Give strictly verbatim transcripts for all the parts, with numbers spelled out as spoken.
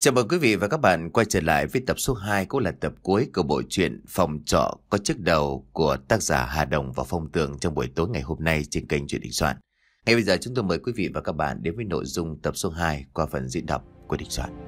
Chào mừng quý vị và các bạn quay trở lại với tập số hai, cũng là tập cuối của bộ truyện Phòng Trọ Có Chiếc Đầu của tác giả Hà Đồng và Phong Tường trong buổi tối ngày hôm nay trên kênh Truyện Đình Soạn. Ngay bây giờ chúng tôi mời quý vị và các bạn đến với nội dung tập số hai qua phần diễn đọc của Đình Soạn.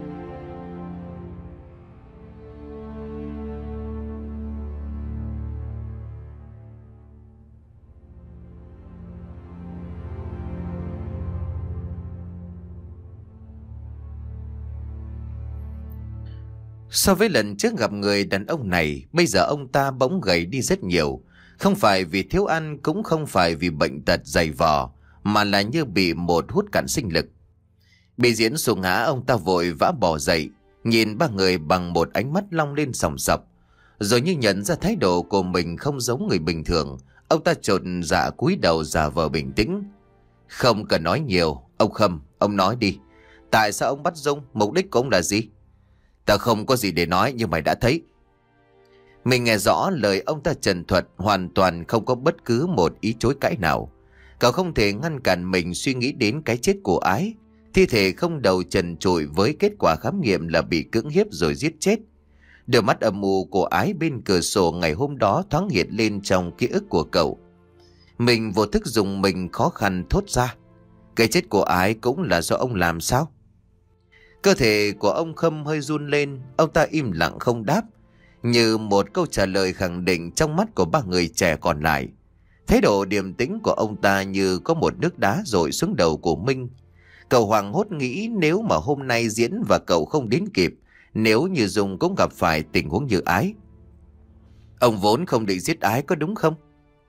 So với lần trước gặp người đàn ông này, bây giờ ông ta bỗng gầy đi rất nhiều. Không phải vì thiếu ăn, cũng không phải vì bệnh tật dày vò, mà là như bị một hút cạn sinh lực. Bị Diễn xô ngã, ông ta vội vã bò dậy, nhìn ba người bằng một ánh mắt long lên sòng sọc. Rồi như nhận ra thái độ của mình không giống người bình thường, ông ta chột dạ cúi đầu giả vờ bình tĩnh. Không cần nói nhiều, ông Khâm, ông nói đi. Tại sao ông bắt Dung, mục đích của ông là gì? Ta không có gì để nói, nhưng mày đã thấy. Mình nghe rõ lời ông ta trần thuật, hoàn toàn không có bất cứ một ý chối cãi nào. Cậu không thể ngăn cản mình suy nghĩ đến cái chết của Ái. Thi thể không đầu trần trụi với kết quả khám nghiệm là bị cưỡng hiếp rồi giết chết. Đôi mắt âm u của Ái bên cửa sổ ngày hôm đó thoáng hiện lên trong ký ức của cậu. Mình vô thức dùng mình khó khăn thốt ra. Cái chết của Ái cũng là do ông làm sao? Cơ thể của ông Khâm hơi run lên, ông ta im lặng không đáp, như một câu trả lời khẳng định trong mắt của ba người trẻ còn lại. Thái độ điềm tĩnh của ông ta như có một nước đá dội xuống đầu của Minh. Cậu hoảng hốt nghĩ nếu mà hôm nay Diễn và cậu không đến kịp, nếu như Dung cũng gặp phải tình huống như Ái. Ông vốn không định giết Ái có đúng không?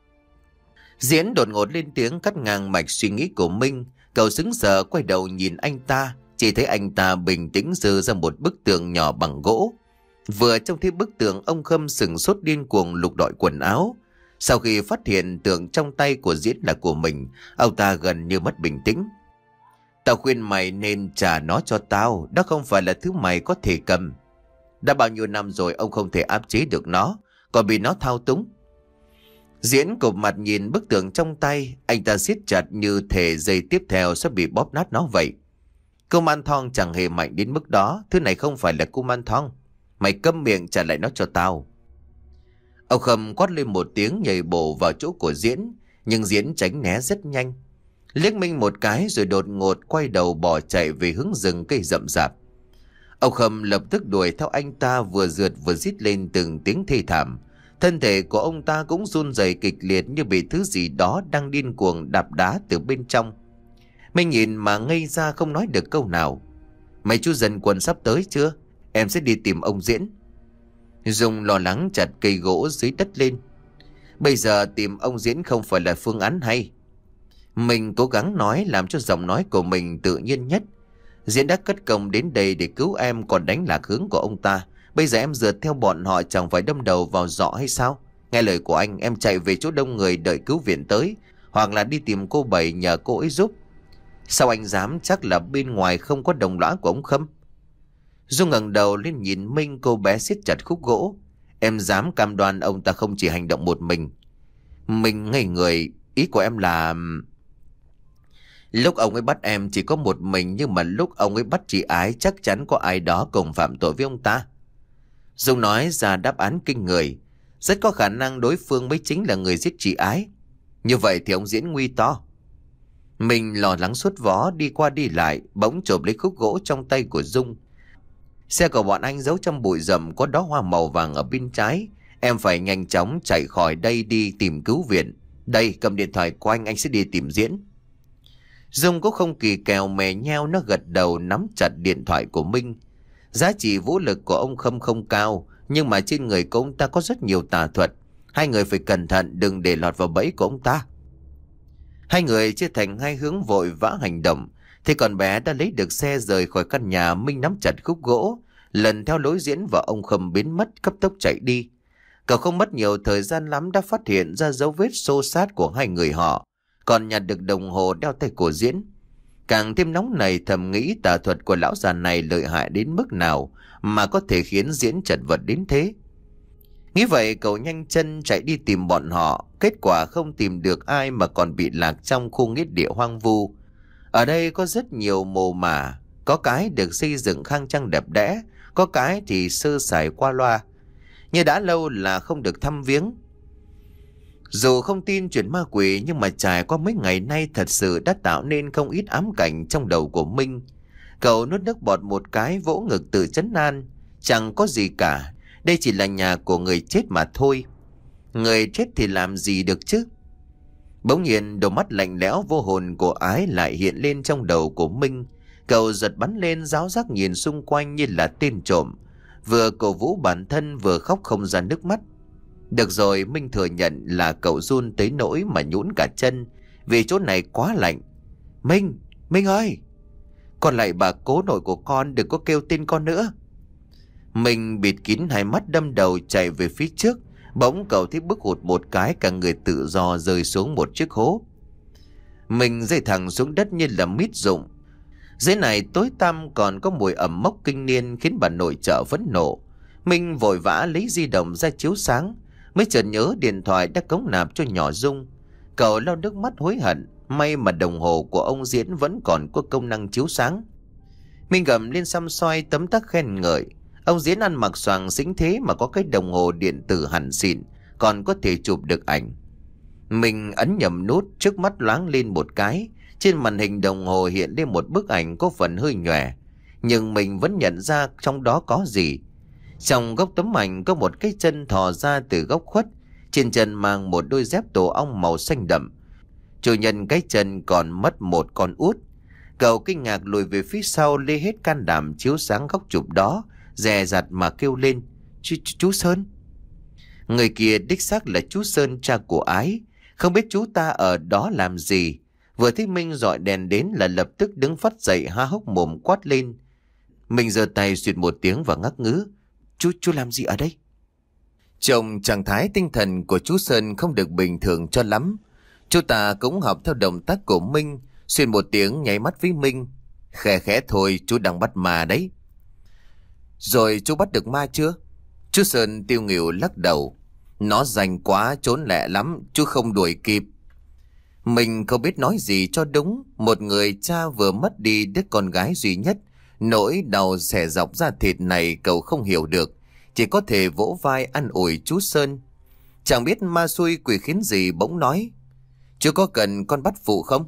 Diễn đột ngột lên tiếng cắt ngang mạch suy nghĩ của Minh. Cậu sững sờ quay đầu nhìn anh ta. Chỉ thấy anh ta bình tĩnh giơ ra một bức tường nhỏ bằng gỗ. Vừa trông thấy bức tường, ông Khâm sừng sốt điên cuồng lục lọi quần áo. Sau khi phát hiện tượng trong tay của Diễn là của mình, ông ta gần như mất bình tĩnh. Tao khuyên mày nên trả nó cho tao, đó không phải là thứ mày có thể cầm. Đã bao nhiêu năm rồi ông không thể áp chế được nó, còn bị nó thao túng. Diễn cụp mặt nhìn bức tượng trong tay, anh ta siết chặt như thể giây tiếp theo sẽ bị bóp nát nó vậy. Kuman Thong chẳng hề mạnh đến mức đó. Thứ này không phải là Kuman Thong. Mày câm miệng trả lại nó cho tao. Ông Khâm quát lên một tiếng nhảy bổ vào chỗ của Diễn. Nhưng Diễn tránh né rất nhanh. Liếc Minh một cái rồi đột ngột quay đầu bỏ chạy về hướng rừng cây rậm rạp. Ông Khâm lập tức đuổi theo anh ta, vừa rượt vừa rít lên từng tiếng thê thảm. Thân thể của ông ta cũng run rẩy kịch liệt như bị thứ gì đó đang điên cuồng đạp đá từ bên trong. Mình nhìn mà ngây ra không nói được câu nào. Mày chú dân quân sắp tới chưa? Em sẽ đi tìm ông Diễn. Dung lo lắng chặt cây gỗ dưới đất lên. Bây giờ tìm ông Diễn không phải là phương án hay. Mình cố gắng nói làm cho giọng nói của mình tự nhiên nhất. Diễn đã cất công đến đây để cứu em còn đánh lạc hướng của ông ta. Bây giờ em rượt theo bọn họ chẳng phải đâm đầu vào giọ hay sao? Nghe lời của anh, em chạy về chỗ đông người đợi cứu viện tới, hoặc là đi tìm cô Bảy nhờ cô ấy giúp. Sao anh dám chắc là bên ngoài không có đồng lõa của ông Khâm? Dung ngẩng đầu lên nhìn Minh, cô bé siết chặt khúc gỗ. Em dám cam đoan ông ta không chỉ hành động một mình. Mình ngây người, ý của em là... Lúc ông ấy bắt em chỉ có một mình, nhưng mà lúc ông ấy bắt chị Ái chắc chắn có ai đó cùng phạm tội với ông ta. Dung nói ra đáp án kinh người. Rất có khả năng đối phương mới chính là người giết chị Ái. Như vậy thì ông Diễn nguy to. Mình lo lắng sốt vó đi qua đi lại, bỗng chộp lấy khúc gỗ trong tay của Dung. Xe của bọn anh giấu trong bụi rậm, có đóa hoa màu vàng ở bên trái. Em phải nhanh chóng chạy khỏi đây đi tìm cứu viện. Đây, cầm điện thoại của anh, anh sẽ đi tìm Diễn. Dung cũng không kỳ kèo mè nheo, nó gật đầu nắm chặt điện thoại của Minh. Giá trị vũ lực của ông Khâm không cao, nhưng mà trên người của ông ta có rất nhiều tà thuật. Hai người phải cẩn thận đừng để lọt vào bẫy của ông ta. Hai người chia thành hai hướng vội vã hành động. Thì còn bé đã lấy được xe rời khỏi căn nhà. Minh nắm chặt khúc gỗ, lần theo lối Diễn và ông Khâm biến mất, cấp tốc chạy đi. Cậu không mất nhiều thời gian lắm đã phát hiện ra dấu vết xô xát của hai người họ, còn nhặt được đồng hồ đeo tay của Diễn. Càng thêm nóng nảy, thầm nghĩ tà thuật của lão già này lợi hại đến mức nào mà có thể khiến Diễn chật vật đến thế. Nghĩ vậy cậu nhanh chân chạy đi tìm bọn họ. Kết quả không tìm được ai mà còn bị lạc trong khu nghĩa địa hoang vu. Ở đây có rất nhiều mồ mả, có cái được xây dựng khang trang đẹp đẽ, có cái thì sơ sài qua loa, như đã lâu là không được thăm viếng. Dù không tin chuyện ma quỷ, nhưng mà trải qua mấy ngày nay thật sự đã tạo nên không ít ám cảnh trong đầu của Minh. Cậu nuốt nước bọt một cái, vỗ ngực tự trấn an. Chẳng có gì cả, đây chỉ là nhà của người chết mà thôi. Người chết thì làm gì được chứ? Bỗng nhiên đôi mắt lạnh lẽo vô hồn của Ái lại hiện lên trong đầu của Minh. Cậu giật bắn lên, ráo rác nhìn xung quanh như là tên trộm, vừa cổ vũ bản thân vừa khóc không ra nước mắt. Được rồi, Minh thừa nhận là cậu run tới nỗi mà nhũn cả chân, vì chỗ này quá lạnh. Minh, Minh ơi! Con lại bà cố nội của con, đừng có kêu tên con nữa. Minh bịt kín hai mắt, đâm đầu chạy về phía trước. Bỗng cậu thấy bước hụt một cái, cả người tự do rơi xuống một chiếc hố. Mình rơi thẳng xuống đất như là mít rụng. Dưới này tối tăm còn có mùi ẩm mốc kinh niên, khiến bà nội trợ phẫn nộ. Minh vội vã lấy di động ra chiếu sáng, mới chợt nhớ điện thoại đã cống nạp cho nhỏ Dung. Cậu lau nước mắt hối hận, may mà đồng hồ của ông Diễn vẫn còn có công năng chiếu sáng. Minh gầm lên xăm xoay tấm tắc khen ngợi. Ông Diễn ăn mặc xoàng xính thế mà có cái đồng hồ điện tử hẳn xịn, còn có thể chụp được ảnh. Mình ấn nhầm nút, trước mắt loáng lên một cái, trên màn hình đồng hồ hiện lên một bức ảnh có phần hơi nhòe, nhưng mình vẫn nhận ra trong đó có gì. Trong góc tấm ảnh có một cái chân thò ra từ góc khuất, trên chân mang một đôi dép tổ ong màu xanh đậm. Chủ nhân cái chân còn mất một con út. Cậu kinh ngạc lùi về phía sau, lê hết can đảm chiếu sáng góc chụp đó, dè dặt mà kêu lên: Chú, chú, chú Sơn. Người kia đích xác là chú Sơn, cha của Ái. Không biết chú ta ở đó làm gì, vừa thấy Minh dọi đèn đến là lập tức đứng phắt dậy, há hốc mồm quát lên. Mình giơ tay xuyệt một tiếng và ngắc ngứ: Chú, chú làm gì ở đây? Trông trạng thái tinh thần của chú Sơn không được bình thường cho lắm. Chú ta cũng học theo động tác của Minh, xuyên một tiếng nháy mắt với Minh. Khẽ khẽ thôi, chú đang bắt ma đấy. Rồi chú bắt được ma chưa? Chú Sơn tiêu nghỉu lắc đầu. Nó rành quá, trốn lẹ lắm, chú không đuổi kịp. Mình không biết nói gì cho đúng. Một người cha vừa mất đi đứa con gái duy nhất, nỗi đau xẻ dọc da thịt này cậu không hiểu được, chỉ có thể vỗ vai an ủi chú Sơn. Chẳng biết ma xui quỷ khiến gì bỗng nói: Chú có cần con bắt phụ không?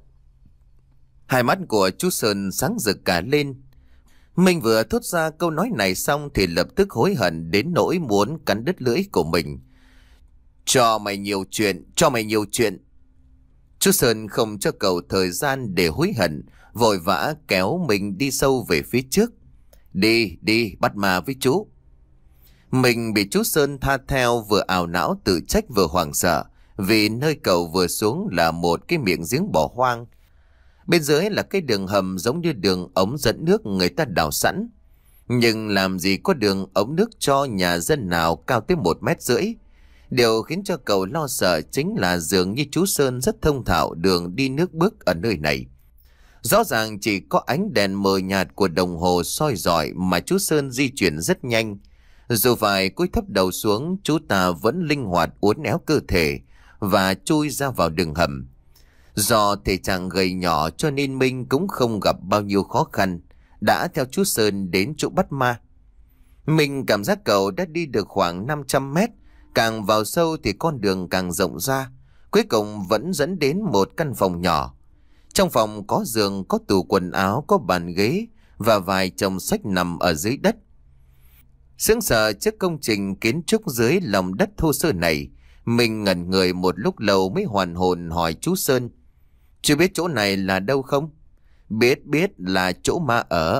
Hai mắt của chú Sơn sáng rực cả lên. Mình vừa thốt ra câu nói này xong thì lập tức hối hận đến nỗi muốn cắn đứt lưỡi của mình. Cho mày nhiều chuyện, cho mày nhiều chuyện. Chú Sơn không cho cậu thời gian để hối hận, vội vã kéo mình đi sâu về phía trước. Đi, đi, bắt ma với chú. Mình bị chú Sơn tha theo, vừa ảo não tự trách vừa hoảng sợ, vì nơi cậu vừa xuống là một cái miệng giếng bỏ hoang. Bên dưới là cái đường hầm giống như đường ống dẫn nước người ta đào sẵn. Nhưng làm gì có đường ống nước cho nhà dân nào cao tới một mét rưỡi. Điều khiến cho cậu lo sợ chính là dường như chú Sơn rất thông thạo đường đi nước bước ở nơi này. Rõ ràng chỉ có ánh đèn mờ nhạt của đồng hồ soi rọi mà chú Sơn di chuyển rất nhanh. Dù phải cúi thấp đầu xuống, chú ta vẫn linh hoạt uốn éo cơ thể và chui ra vào đường hầm. Do thể trạng gầy nhỏ cho nên Minh cũng không gặp bao nhiêu khó khăn, đã theo chú Sơn đến chỗ bắt ma. Mình cảm giác cậu đã đi được khoảng năm trăm mét, càng vào sâu thì con đường càng rộng ra, cuối cùng vẫn dẫn đến một căn phòng nhỏ. Trong phòng có giường, có tủ quần áo, có bàn ghế và vài chồng sách nằm ở dưới đất. Sững sờ trước công trình kiến trúc dưới lòng đất thô sơ này, mình ngẩn người một lúc lâu mới hoàn hồn hỏi chú Sơn: Chú biết chỗ này là đâu không? Biết, biết, là chỗ ma ở.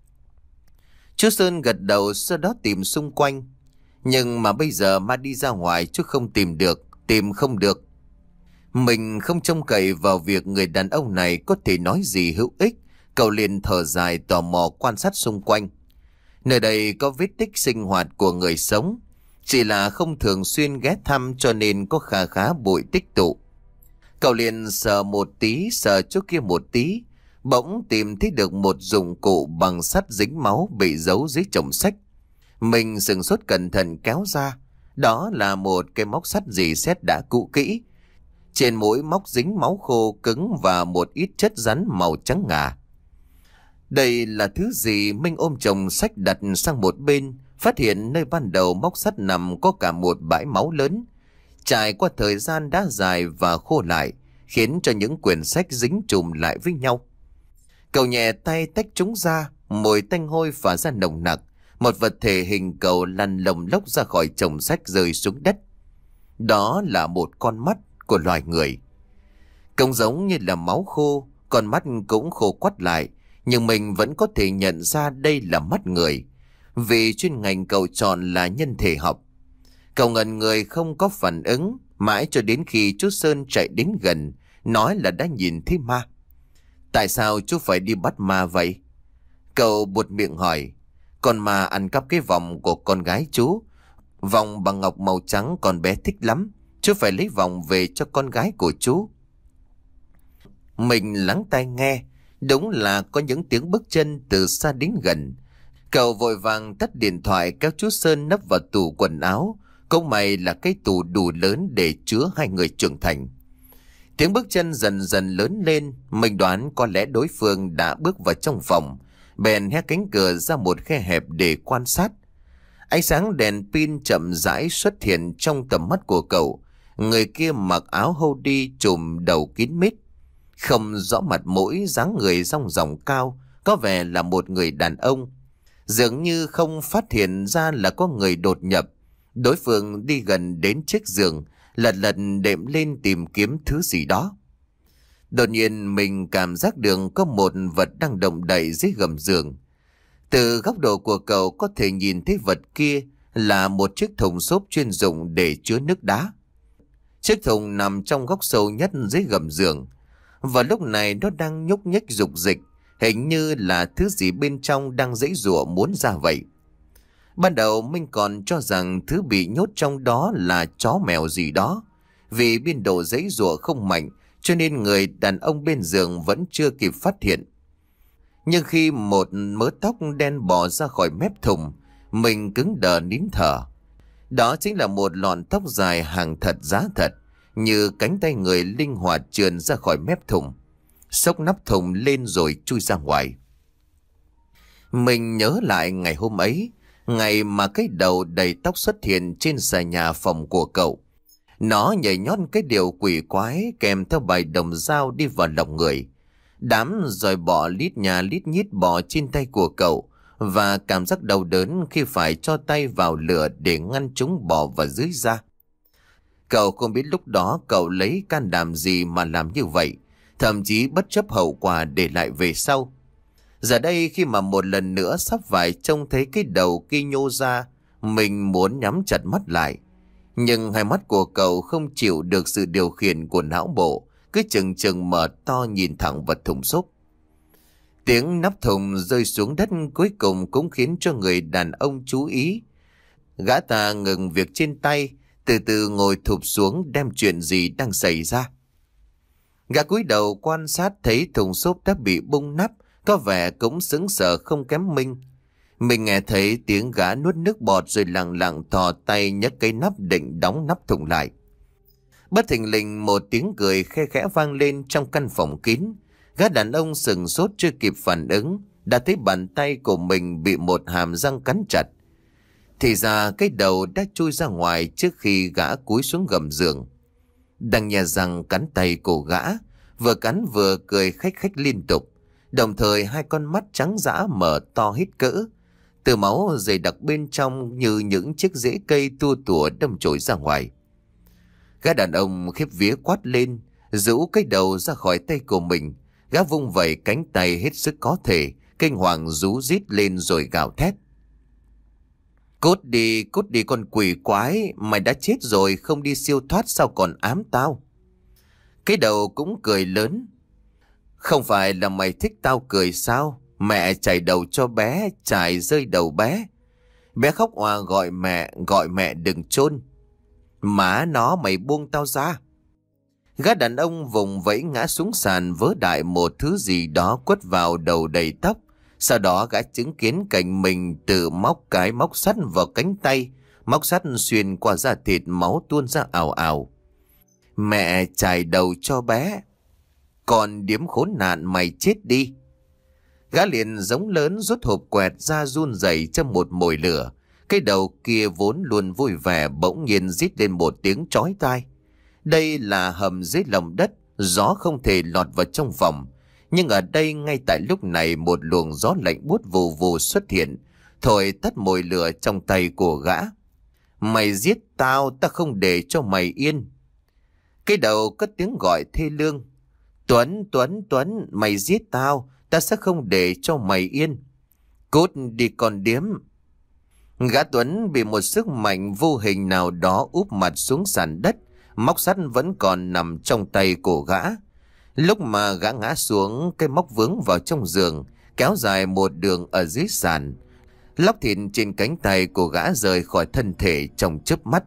Chú Sơn gật đầu, sau đó tìm xung quanh. Nhưng mà bây giờ ma đi ra ngoài chú không tìm được, tìm không được. Mình không trông cậy vào việc người đàn ông này có thể nói gì hữu ích. Cậu liền thở dài tò mò quan sát xung quanh. Nơi đây có vết tích sinh hoạt của người sống, chỉ là không thường xuyên ghé thăm cho nên có khá khá bụi tích tụ. Cậu liền sờ một tí, sờ chỗ kia một tí, bỗng tìm thấy được một dụng cụ bằng sắt dính máu bị giấu dưới chồng sách. Mình sừng sốt cẩn thận kéo ra. Đó là một cái móc sắt dì xét đã cũ kỹ. Trên mỗi móc dính máu khô cứng và một ít chất rắn màu trắng ngà. Đây là thứ gì? Minh ôm chồng sách đặt sang một bên, phát hiện nơi ban đầu móc sắt nằm có cả một bãi máu lớn. Trải qua thời gian đã dài và khô lại, khiến cho những quyển sách dính chùm lại với nhau. Cậu nhẹ tay tách chúng ra, mùi tanh hôi phả ra nồng nặc. Một vật thể hình cầu lăn lồng lốc ra khỏi chồng sách rơi xuống đất. Đó là một con mắt của loài người. Trông giống như là máu khô, con mắt cũng khô quắt lại, nhưng mình vẫn có thể nhận ra đây là mắt người, vì chuyên ngành cậu chọn là nhân thể học. Cậu ngẩn người không có phản ứng, mãi cho đến khi chú Sơn chạy đến gần, nói là đã nhìn thấy ma. Tại sao chú phải đi bắt ma vậy? Cậu buột miệng hỏi. Con ma ăn cắp cái vòng của con gái chú. Vòng bằng ngọc màu trắng con bé thích lắm. Chú phải lấy vòng về cho con gái của chú. Mình lắng tai nghe. Đúng là có những tiếng bước chân từ xa đến gần. Cậu vội vàng tắt điện thoại, kéo chú Sơn nấp vào tủ quần áo. Cũng may là cái tủ đủ lớn để chứa hai người trưởng thành. Tiếng bước chân dần dần lớn lên. Mình đoán có lẽ đối phương đã bước vào trong phòng, bèn hé cánh cửa ra một khe hẹp để quan sát. Ánh sáng đèn pin chậm rãi xuất hiện trong tầm mắt của cậu. Người kia mặc áo hoodie trùm đầu kín mít, không rõ mặt mũi, dáng người rong ròng cao, có vẻ là một người đàn ông. Dường như không phát hiện ra là có người đột nhập. Đối phương đi gần đến chiếc giường, lật lật đệm lên tìm kiếm thứ gì đó. Đột nhiên mình cảm giác được có một vật đang động đậy dưới gầm giường. Từ góc độ của cậu có thể nhìn thấy vật kia là một chiếc thùng xốp chuyên dụng để chứa nước đá. Chiếc thùng nằm trong góc sâu nhất dưới gầm giường, và lúc này nó đang nhúc nhích rục rịch, hình như là thứ gì bên trong đang giãy giụa muốn ra vậy. Ban đầu mình còn cho rằng thứ bị nhốt trong đó là chó mèo gì đó, vì biên độ giãy giụa không mạnh, cho nên người đàn ông bên giường vẫn chưa kịp phát hiện. Nhưng khi một mớ tóc đen bò ra khỏi mép thùng, mình cứng đờ nín thở. Đó chính là một lọn tóc dài hàng thật giá thật, như cánh tay người linh hoạt trườn ra khỏi mép thùng, xốc nắp thùng lên rồi chui ra ngoài. Mình nhớ lại ngày hôm ấy, ngày mà cái đầu đầy tóc xuất hiện trên xà nhà phòng của cậu. Nó nhảy nhót cái điều quỷ quái kèm theo bài đồng dao đi vào lòng người. Đám rồi bọ lít nhà lít nhít bò trên tay của cậu, và cảm giác đau đớn khi phải cho tay vào lửa để ngăn chúng bò vào dưới da. Cậu không biết lúc đó cậu lấy can đảm gì mà làm như vậy, thậm chí bất chấp hậu quả để lại về sau. Giờ đây khi mà một lần nữa sắp phải trông thấy cái đầu kia nhô ra, mình muốn nhắm chặt mắt lại. Nhưng hai mắt của cậu không chịu được sự điều khiển của não bộ, cứ chừng chừng mở to nhìn thẳng vào thùng xốp. Tiếng nắp thùng rơi xuống đất cuối cùng cũng khiến cho người đàn ông chú ý. Gã ta ngừng việc trên tay, từ từ ngồi thụp xuống đem chuyện gì đang xảy ra. Gã cúi đầu quan sát thấy thùng xốp đã bị bung nắp, có vẻ cũng sững sờ không kém Minh. Mình nghe thấy tiếng gã nuốt nước bọt rồi lặng lặng thò tay nhấc cái nắp định đóng nắp thùng lại. Bất thình lình một tiếng cười khe khẽ vang lên trong căn phòng kín. Gã đàn ông sừng sốt chưa kịp phản ứng, đã thấy bàn tay của mình bị một hàm răng cắn chặt. Thì ra cái đầu đã chui ra ngoài trước khi gã cúi xuống gầm giường. Đang nhè răng cắn tay của gã, vừa cắn vừa cười khách khách liên tục. Đồng thời hai con mắt trắng dã mở to hít cỡ. Từ máu dày đặc bên trong như những chiếc rễ cây tua tủa đâm chồi ra ngoài. Gã đàn ông khiếp vía quát lên, rũ cái đầu ra khỏi tay của mình. Gã vung vẩy cánh tay hết sức có thể, kinh hoàng rú rít lên rồi gào thét. Cút đi, cút đi con quỷ quái, mày đã chết rồi không đi siêu thoát sao còn ám tao. Cái đầu cũng cười lớn. Không phải là mày thích tao cười sao? Mẹ chảy đầu cho bé, chảy rơi đầu bé. Bé khóc òa gọi mẹ, gọi mẹ đừng chôn. Má nó mày buông tao ra. Gã đàn ông vùng vẫy ngã xuống sàn vớ đại một thứ gì đó quất vào đầu đầy tóc. Sau đó gã chứng kiến cảnh mình tự móc cái móc sắt vào cánh tay, móc sắt xuyên qua da thịt, máu tuôn ra ào ào. Mẹ chải đầu cho bé. Còn điếm khốn nạn mày chết đi. Gã liền giống lớn rút hộp quẹt ra run rẩy trong một mồi lửa. Cái đầu kia vốn luôn vui vẻ bỗng nhiên rít lên một tiếng chói tai. Đây là hầm dưới lòng đất, gió không thể lọt vào trong phòng. Nhưng ở đây ngay tại lúc này một luồng gió lạnh buốt vù vù xuất hiện, thổi tắt mồi lửa trong tay của gã. Mày giết tao, ta không để cho mày yên. Cái đầu cất tiếng gọi thê lương. Tuấn, Tuấn, Tuấn, mày giết tao, ta sẽ không để cho mày yên. Cút đi con điếm. Gã Tuấn bị một sức mạnh vô hình nào đó úp mặt xuống sàn đất, móc sắt vẫn còn nằm trong tay của gã. Lúc mà gã ngã xuống, cái móc vướng vào trong giường, kéo dài một đường ở dưới sàn. Lóc thịt trên cánh tay của gã rời khỏi thân thể trong chớp mắt.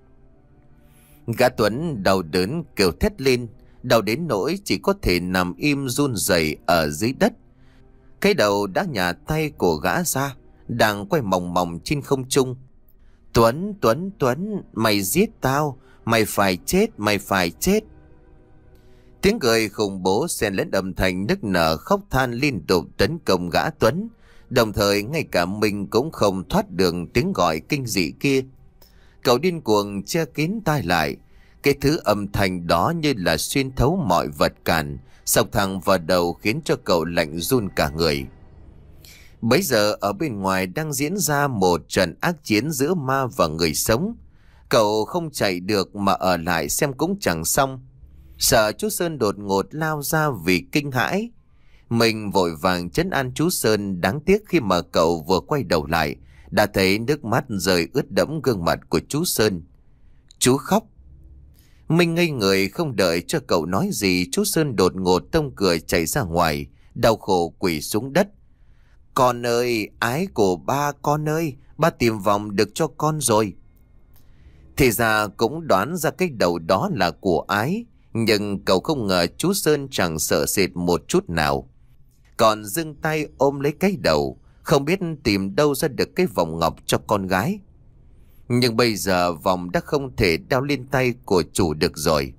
Gã Tuấn đau đớn kêu thét lên, đau đến nỗi chỉ có thể nằm im run rẩy ở dưới đất. Cái đầu đã nhả tay của gã ra, đang quay mòng mòng trên không trung. Tuấn, Tuấn, Tuấn, mày giết tao, mày phải chết, mày phải chết. Tiếng cười khủng bố xen lẫn âm thanh nức nở khóc than liên tục tấn công gã Tuấn. Đồng thời ngay cả mình cũng không thoát được tiếng gọi kinh dị kia. Cậu điên cuồng che kín tai lại. Cái thứ âm thanh đó như là xuyên thấu mọi vật cản, xộc thẳng vào đầu khiến cho cậu lạnh run cả người. Bấy giờ ở bên ngoài đang diễn ra một trận ác chiến giữa ma và người sống. Cậu không chạy được mà ở lại xem cũng chẳng xong. Sợ chú Sơn đột ngột lao ra vì kinh hãi. Mình vội vàng trấn an chú Sơn, đáng tiếc khi mà cậu vừa quay đầu lại đã thấy nước mắt rơi ướt đẫm gương mặt của chú Sơn. Chú khóc. Mình ngây người không đợi cho cậu nói gì, chú Sơn đột ngột tông cửa chạy ra ngoài, đau khổ quỳ xuống đất. Con ơi, ái của ba, con ơi, ba tìm vòng được cho con rồi. Thì ra cũng đoán ra cái đầu đó là của ái, nhưng cậu không ngờ chú Sơn chẳng sợ sệt một chút nào. Còn giương tay ôm lấy cái đầu, không biết tìm đâu ra được cái vòng ngọc cho con gái. Nhưng bây giờ vòng đã không thể đeo lên tay của chủ được rồi.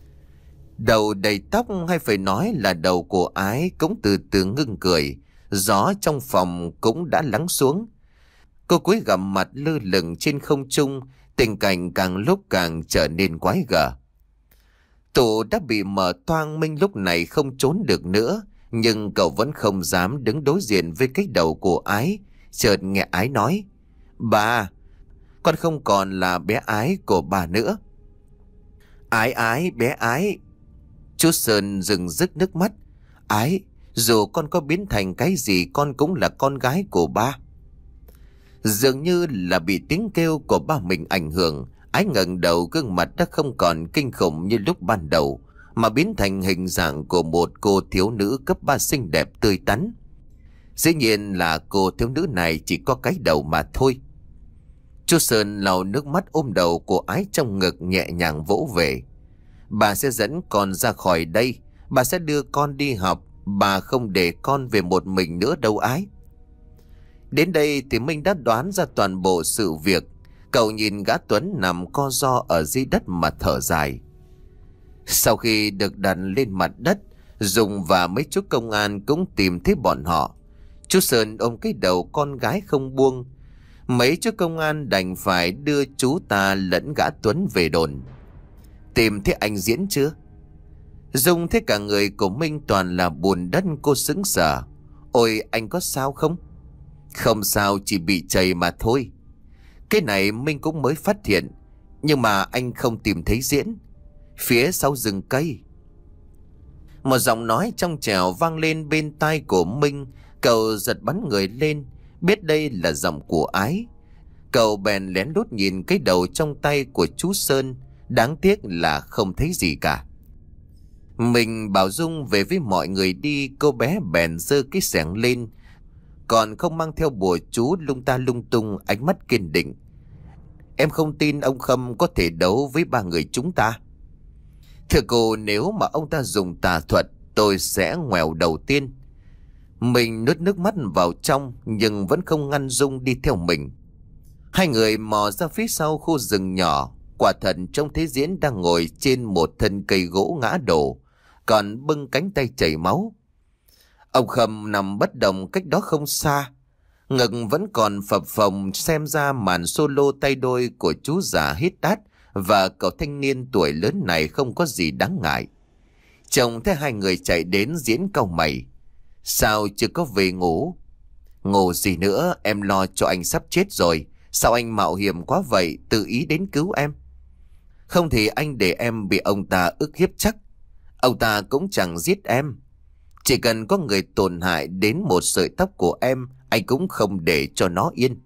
Đầu đầy tóc, hay phải nói là đầu của ái, cũng từ từ ngưng cười. Gió trong phòng cũng đã lắng xuống. Cô cúi gằm mặt lơ lửng trên không trung, tình cảnh càng lúc càng trở nên quái gở. Tủ đã bị mở toang, Minh lúc này không trốn được nữa, nhưng cậu vẫn không dám đứng đối diện với cái đầu của ái. Chợt nghe ái nói: Bà, con không còn là bé ái của bà nữa. Ái ái, bé ái. Chú Sơn dừng dứt nước mắt. Ái, dù con có biến thành cái gì, con cũng là con gái của ba. Dường như là bị tiếng kêu của ba mình ảnh hưởng, ái ngẩng đầu, gương mặt đã không còn kinh khủng như lúc ban đầu, mà biến thành hình dạng của một cô thiếu nữ cấp ba xinh đẹp tươi tắn. Dĩ nhiên là cô thiếu nữ này chỉ có cái đầu mà thôi. Chú Sơn lau nước mắt ôm đầu của ái trong ngực, nhẹ nhàng vỗ về. Bà sẽ dẫn con ra khỏi đây, bà sẽ đưa con đi học, bà không để con về một mình nữa đâu ái. Đến đây thì Minh đã đoán ra toàn bộ sự việc. Cậu nhìn gã Tuấn nằm co ro ở dưới đất mà thở dài. Sau khi được đặt lên mặt đất, Dung và mấy chú công an cũng tìm thấy bọn họ. Chú Sơn ôm cái đầu con gái không buông. Mấy chú công an đành phải đưa chú ta lẫn gã Tuấn về đồn. Tìm thấy anh Diễn chưa? Dung thấy cả người của Minh toàn là bùn đất, cô sững sờ. Ôi, anh có sao không? Không sao, chỉ bị chảy mà thôi. Cái này Minh cũng mới phát hiện. Nhưng mà anh không tìm thấy Diễn. Phía sau rừng cây. Một giọng nói trong trẻo vang lên bên tai của Minh. Cậu giật bắn người lên, biết đây là giọng của ái. Cậu bèn lén lút nhìn cái đầu trong tay của chú Sơn. Đáng tiếc là không thấy gì cả. Mình bảo Dung về với mọi người đi. Cô bé bèn giơ cái xẻng lên, còn không mang theo bùa chú lung ta lung tung, ánh mắt kiên định. Em không tin ông Khâm có thể đấu với ba người chúng ta. Thưa cô, nếu mà ông ta dùng tà thuật, tôi sẽ ngoẹo đầu tiên. Mình nuốt nước mắt vào trong, nhưng vẫn không ngăn Dung đi theo mình. Hai người mò ra phía sau khu rừng nhỏ. Quả thật trông thấy Diễn đang ngồi trên một thân cây gỗ ngã đổ, còn bưng cánh tay chảy máu. Ông Khâm nằm bất động cách đó không xa. Ngực vẫn còn phập phồng xem ra màn solo tay đôi của chú già hít đát và cậu thanh niên tuổi lớn này không có gì đáng ngại. Chồng thấy hai người chạy đến Diễn cau mày. Sao chưa có về ngủ? Ngủ gì nữa, em lo cho anh sắp chết rồi. Sao anh mạo hiểm quá vậy, tự ý đến cứu em? Không thì anh để em bị ông ta ức hiếp chắc. Ông ta cũng chẳng giết em. Chỉ cần có người tổn hại đến một sợi tóc của em, anh cũng không để cho nó yên.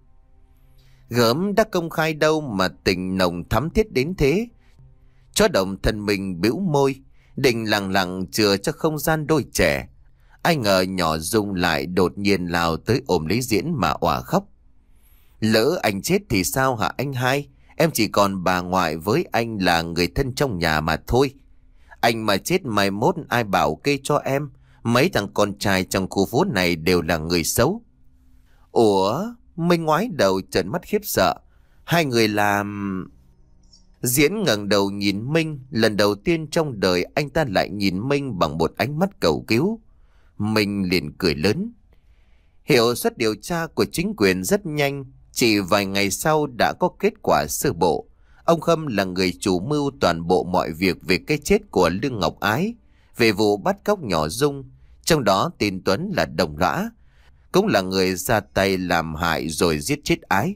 Gớm đã công khai đâu mà tình nồng thắm thiết đến thế. Chó Đồng thân mình bĩu môi, định lặng lặng chừa cho không gian đôi trẻ. Ai ngờ nhỏ Dung lại đột nhiên lao tới ôm lấy Diễn mà òa khóc. Lỡ anh chết thì sao hả anh hai? Em chỉ còn bà ngoại với anh là người thân trong nhà mà thôi. Anh mà chết mai mốt ai bảo kê cho em? Mấy thằng con trai trong khu phố này đều là người xấu. Ủa? Minh ngoái đầu trợn mắt khiếp sợ. Hai người làm... Diễn ngẩng đầu nhìn Minh. Lần đầu tiên trong đời anh ta lại nhìn Minh bằng một ánh mắt cầu cứu. Minh liền cười lớn. Hiệu suất điều tra của chính quyền rất nhanh. Chỉ vài ngày sau đã có kết quả sơ bộ. Ông Khâm là người chủ mưu toàn bộ mọi việc về cái chết của Lương Ngọc Ái, về vụ bắt cóc nhỏ Dung. Trong đó tên Tuấn là đồng lõa, cũng là người ra tay làm hại rồi giết chết Ái.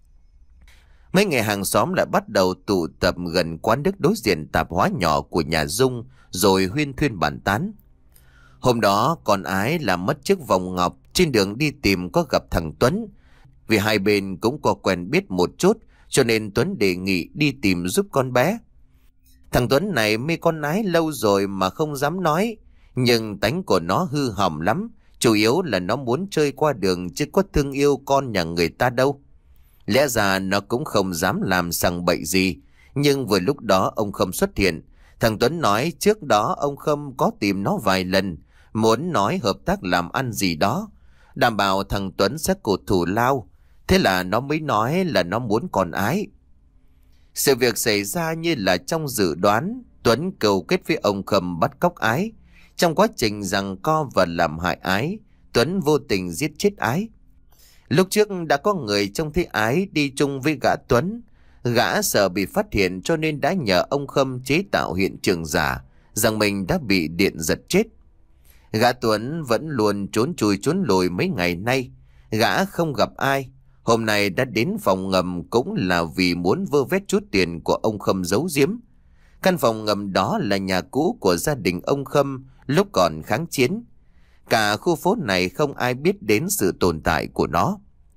Mấy ngày hàng xóm lại bắt đầu tụ tập gần quán nước đối diện tạp hóa nhỏ của nhà Dung rồi huyên thuyên bàn tán. Hôm đó con Ái làm mất chiếc vòng ngọc, trên đường đi tìm có gặp thằng Tuấn. Vì hai bên cũng có quen biết một chút cho nên Tuấn đề nghị đi tìm giúp con bé. Thằng Tuấn này mê con Ái lâu rồi mà không dám nói, nhưng tánh của nó hư hỏng lắm, chủ yếu là nó muốn chơi qua đường chứ có thương yêu con nhà người ta đâu. Lẽ ra nó cũng không dám làm sằng bậy gì, nhưng vừa lúc đó ông Khâm xuất hiện. Thằng Tuấn nói trước đó ông Khâm có tìm nó vài lần, muốn nói hợp tác làm ăn gì đó, đảm bảo thằng Tuấn sẽ cột thù lao. Thế là nó mới nói là nó muốn con Ái. Sự việc xảy ra như là trong dự đoán. Tuấn cầu kết với ông Khâm bắt cóc Ái. Trong quá trình giằng co và làm hại Ái, Tuấn vô tình giết chết Ái. Lúc trước đã có người trông thấy Ái đi chung với gã Tuấn. Gã sợ bị phát hiện cho nên đã nhờ ông Khâm chế tạo hiện trường giả rằng mình đã bị điện giật chết. Gã Tuấn vẫn luôn trốn chui trốn lùi mấy ngày nay. Gã không gặp ai. Hôm nay đã đến phòng ngầm cũng là vì muốn vơ vét chút tiền của ông Khâm giấu giếm. Căn phòng ngầm đó là nhà cũ của gia đình ông Khâm lúc còn kháng chiến. Cả khu phố này không ai biết đến sự tồn tại của nó.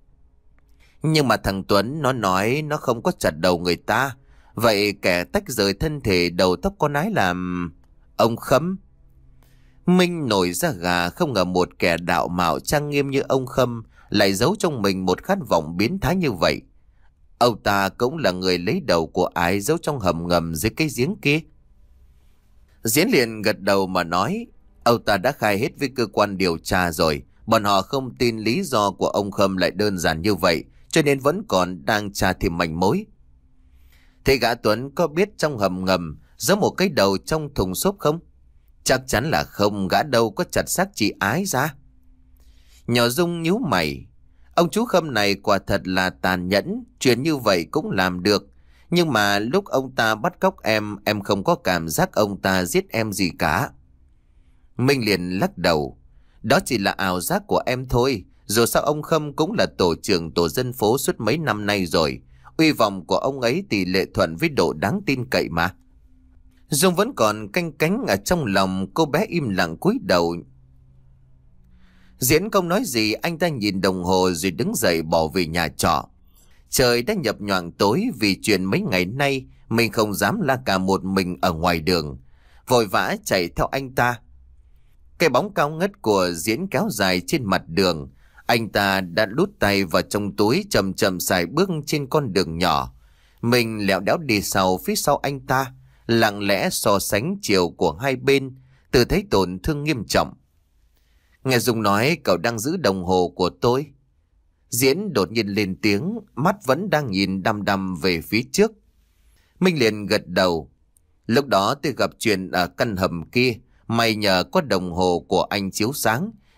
Nhưng mà thằng Tuấn nó nói nó không có chặt đầu người ta. Vậy kẻ tách rời thân thể đầu tóc con Ái làm ông Khâm. Minh nổi da gà, không ngờ một kẻ đạo mạo trang nghiêm như ông Khâm lại giấu trong mình một khát vọng biến thái như vậy. Ông ta cũng là người lấy đầu của Ái giấu trong hầm ngầm dưới cái giếng kia. Diễn liền gật đầu mà nói, ông ta đã khai hết với cơ quan điều tra rồi. Bọn họ không tin lý do của ông Khâm lại đơn giản như vậy, cho nên vẫn còn đang tra thêm manh mối. Thế gã Tuấn có biết trong hầm ngầm giấu một cái đầu trong thùng xốp không? Chắc chắn là không, gã đâu có chặt xác chị Ái ra. Nhỏ Dung nhíu mày. Ông chú Khâm này quả thật là tàn nhẫn, chuyện như vậy cũng làm được. Nhưng mà lúc ông ta bắt cóc em, em không có cảm giác ông ta giết em gì cả. Minh liền lắc đầu. Đó chỉ là ảo giác của em thôi. Dù sao ông Khâm cũng là tổ trưởng tổ dân phố suốt mấy năm nay rồi. Uy vọng của ông ấy tỷ lệ thuận với độ đáng tin cậy mà. Dung vẫn còn canh cánh ở trong lòng, cô bé im lặng cúi đầu. Diễn không nói gì, anh ta nhìn đồng hồ rồi đứng dậy bỏ về nhà trọ. Trời đã nhập nhoạng tối vì chuyện mấy ngày nay mình không dám la cả một mình ở ngoài đường. Vội vã chạy theo anh ta. Cái bóng cao ngất của Diễn kéo dài trên mặt đường. Anh ta đã lút tay vào trong túi, chậm chậm xài bước trên con đường nhỏ. Mình lẹo đéo đi sau phía sau anh ta, lặng lẽ so sánh chiều của hai bên, tự thấy tổn thương nghiêm trọng. Nghe Dung nói cậu đang giữ đồng hồ của tôi. Diễn đột nhiên lên tiếng, mắt vẫn đang nhìn đăm đăm về phía trước. Minh liền gật đầu. Lúc đó tôi gặp chuyện ở căn hầm kia, may nhờ có đồng hồ của anh chiếu sáng,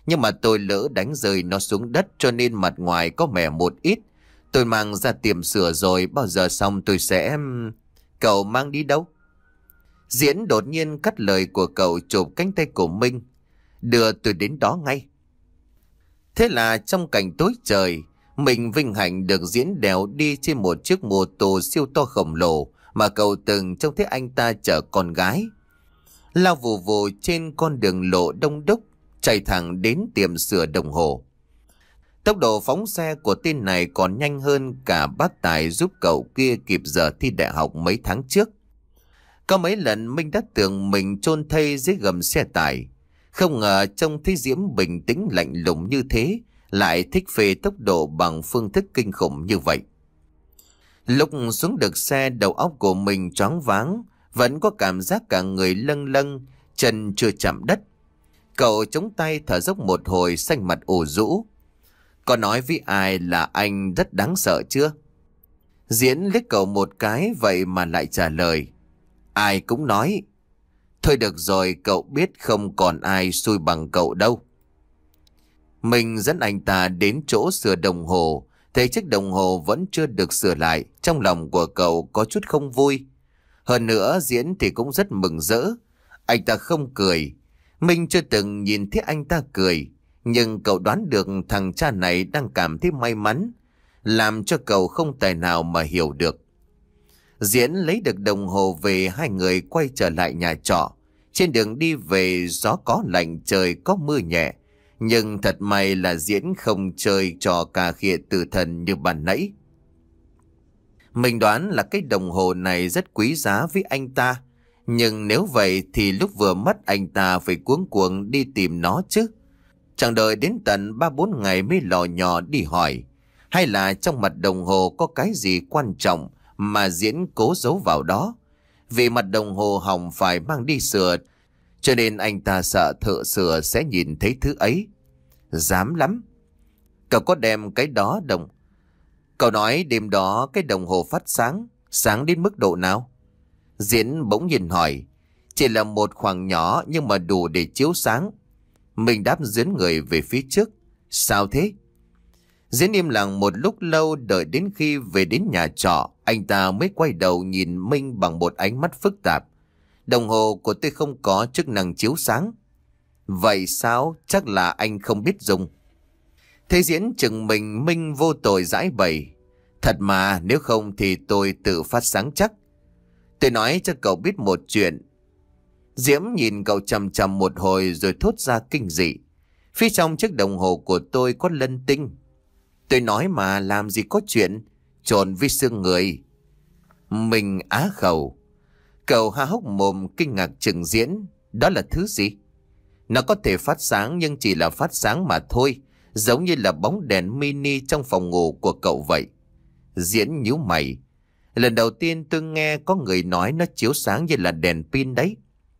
Nhưng mà tôi lỡ đánh rơi nó xuống đất cho nên mặt ngoài có mẻ một ít. Tôi mang ra tiệm sửa rồi, bao giờ xong tôi sẽ... Cậu mang đi đâu? Diễn đột nhiên cắt lời của cậu, chụp cánh tay của Minh. Đưa tôi đến đó ngay. Thế là trong cảnh tối trời, mình vinh hạnh được Diễn đèo đi trên một chiếc mô tô siêu to khổng lồ mà cậu từng trông thấy anh ta chở con gái. Lao vù vù trên con đường lộ đông đúc, chạy thẳng đến tiệm sửa đồng hồ. Tốc độ phóng xe của tên này còn nhanh hơn cả bác tài giúp cậu kia kịp giờ thi đại học mấy tháng trước. Có mấy lần Minh đã tưởng mình chôn thây dưới gầm xe tải. Không ngờ trông thấy Diễm bình tĩnh lạnh lùng như thế, lại thích phê tốc độ bằng phương thức kinh khủng như vậy. Lúc xuống được xe, đầu óc của mình choáng váng, vẫn có cảm giác cả người lâng lâng, chân chưa chạm đất. Cậu chống tay thở dốc một hồi, xanh mặt ủ rũ. Có nói với ai là anh rất đáng sợ chưa? Diễn liếc cậu một cái vậy mà lại trả lời. Ai cũng nói. Thôi được rồi, cậu biết không còn ai xui bằng cậu đâu. Mình dẫn anh ta đến chỗ sửa đồng hồ. Thấy chiếc đồng hồ vẫn chưa được sửa lại. Trong lòng của cậu có chút không vui. Hơn nữa Diễn thì cũng rất mừng rỡ. Anh ta không cười. Mình chưa từng nhìn thấy anh ta cười. Nhưng cậu đoán được thằng cha này đang cảm thấy may mắn, làm cho cậu không tài nào mà hiểu được. Diễn lấy được đồng hồ về, hai người quay trở lại nhà trọ. Trên đường đi về gió có lạnh, trời có mưa nhẹ. Nhưng thật may là Diễn không chơi trò cà khịa tử thần như ban nãy. Mình đoán là cái đồng hồ này rất quý giá với anh ta. Nhưng nếu vậy thì lúc vừa mất anh ta phải cuống cuồng đi tìm nó chứ. Chẳng đợi đến tận ba bốn ngày mới lò nhò đi hỏi. Hay là trong mặt đồng hồ có cái gì quan trọng mà Diễn cố giấu vào đó. Vì mặt đồng hồ hỏng phải mang đi sửa, cho nên anh ta sợ thợ sửa sẽ nhìn thấy thứ ấy. Dám lắm. Cậu có đem cái đó đồng... Cậu nói đêm đó cái đồng hồ phát sáng. Sáng đến mức độ nào? Diễn bỗng nhìn hỏi. Chỉ là một khoảng nhỏ nhưng mà đủ để chiếu sáng. Mình đáp dướn người về phía trước. Sao thế? Diễn im lặng một lúc lâu, đợi đến khi về đến nhà trọ, anh ta mới quay đầu nhìn Minh bằng một ánh mắt phức tạp. Đồng hồ của tôi không có chức năng chiếu sáng. Vậy sao? Chắc là anh không biết dùng. Thế Diễn chừng mình, Minh vô tội giãi bày. Thật mà, nếu không thì tôi tự phát sáng chắc. Tôi nói cho cậu biết một chuyện. Diễm nhìn cậu chằm chằm một hồi rồi thốt ra kinh dị. Phía trong chiếc đồng hồ của tôi có lân tinh. Tôi nói mà, làm gì có chuyện trộn với xương người. Mình á khẩu. Cậu há hốc mồm kinh ngạc chừng Diễn. Đó là thứ gì? Nó có thể phát sáng nhưng chỉ là phát sáng mà thôi. Giống như là bóng đèn mini trong phòng ngủ của cậu vậy. Diễn nhíu mày. Lần đầu tiên tôi nghe có người nói nó chiếu sáng như là đèn pin đấy.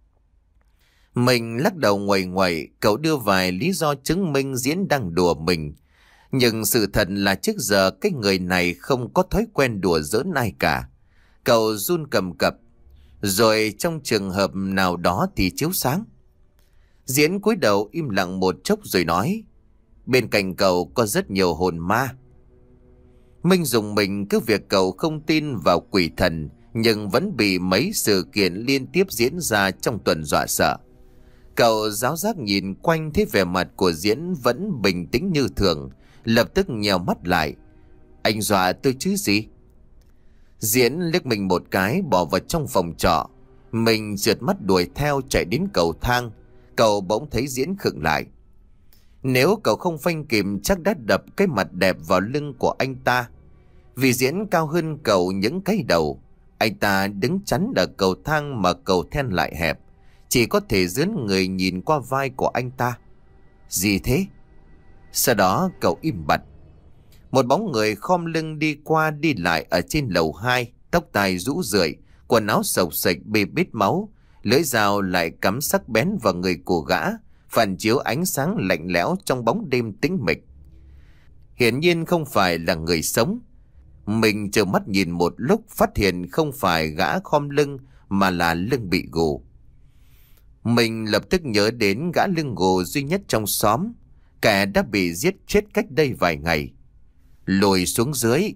Mình lắc đầu nguầy nguậy. Cậu đưa vài lý do chứng minh Diễn đang đùa mình. Nhưng sự thật là trước giờ cái người này không có thói quen đùa giỡn ai cả. Cậu run cầm cập. Rồi trong trường hợp nào đó thì chiếu sáng. Diễn cúi đầu im lặng một chốc rồi nói. Bên cạnh cậu có rất nhiều hồn ma. Minh dùng mình cứ việc cậu không tin vào quỷ thần, nhưng vẫn bị mấy sự kiện liên tiếp diễn ra trong tuần dọa sợ. Cậu giáo giác nhìn quanh thấy vẻ mặt của Diễn vẫn bình tĩnh như thường, lập tức nhèo mắt lại. Anh dọa tôi chứ gì? Diễn liếc mình một cái bỏ vào trong phòng trọ. Mình trượt mắt đuổi theo chạy đến cầu thang. Cậu bỗng thấy Diễn khựng lại. Nếu cậu không phanh kịp chắc đã đập cái mặt đẹp vào lưng của anh ta. Vì Diễn cao hơn cậu những cái đầu. Anh ta đứng chắn ở cầu thang mà cầu then lại hẹp. Chỉ có thể dướn người nhìn qua vai của anh ta. Gì thế? Sau đó cậu im bặt. Một bóng người khom lưng đi qua đi lại ở trên lầu hai, tóc tai rũ rượi, quần áo xộc xệch bê bết máu, lưỡi dao lại cắm sắc bén vào người của gã, phản chiếu ánh sáng lạnh lẽo trong bóng đêm tĩnh mịch. Hiển nhiên không phải là người sống. Mình trợn mắt nhìn một lúc phát hiện không phải gã khom lưng mà là lưng bị gù. Mình lập tức nhớ đến gã lưng gù duy nhất trong xóm. Kẻ đã bị giết chết cách đây vài ngày. Lùi xuống dưới.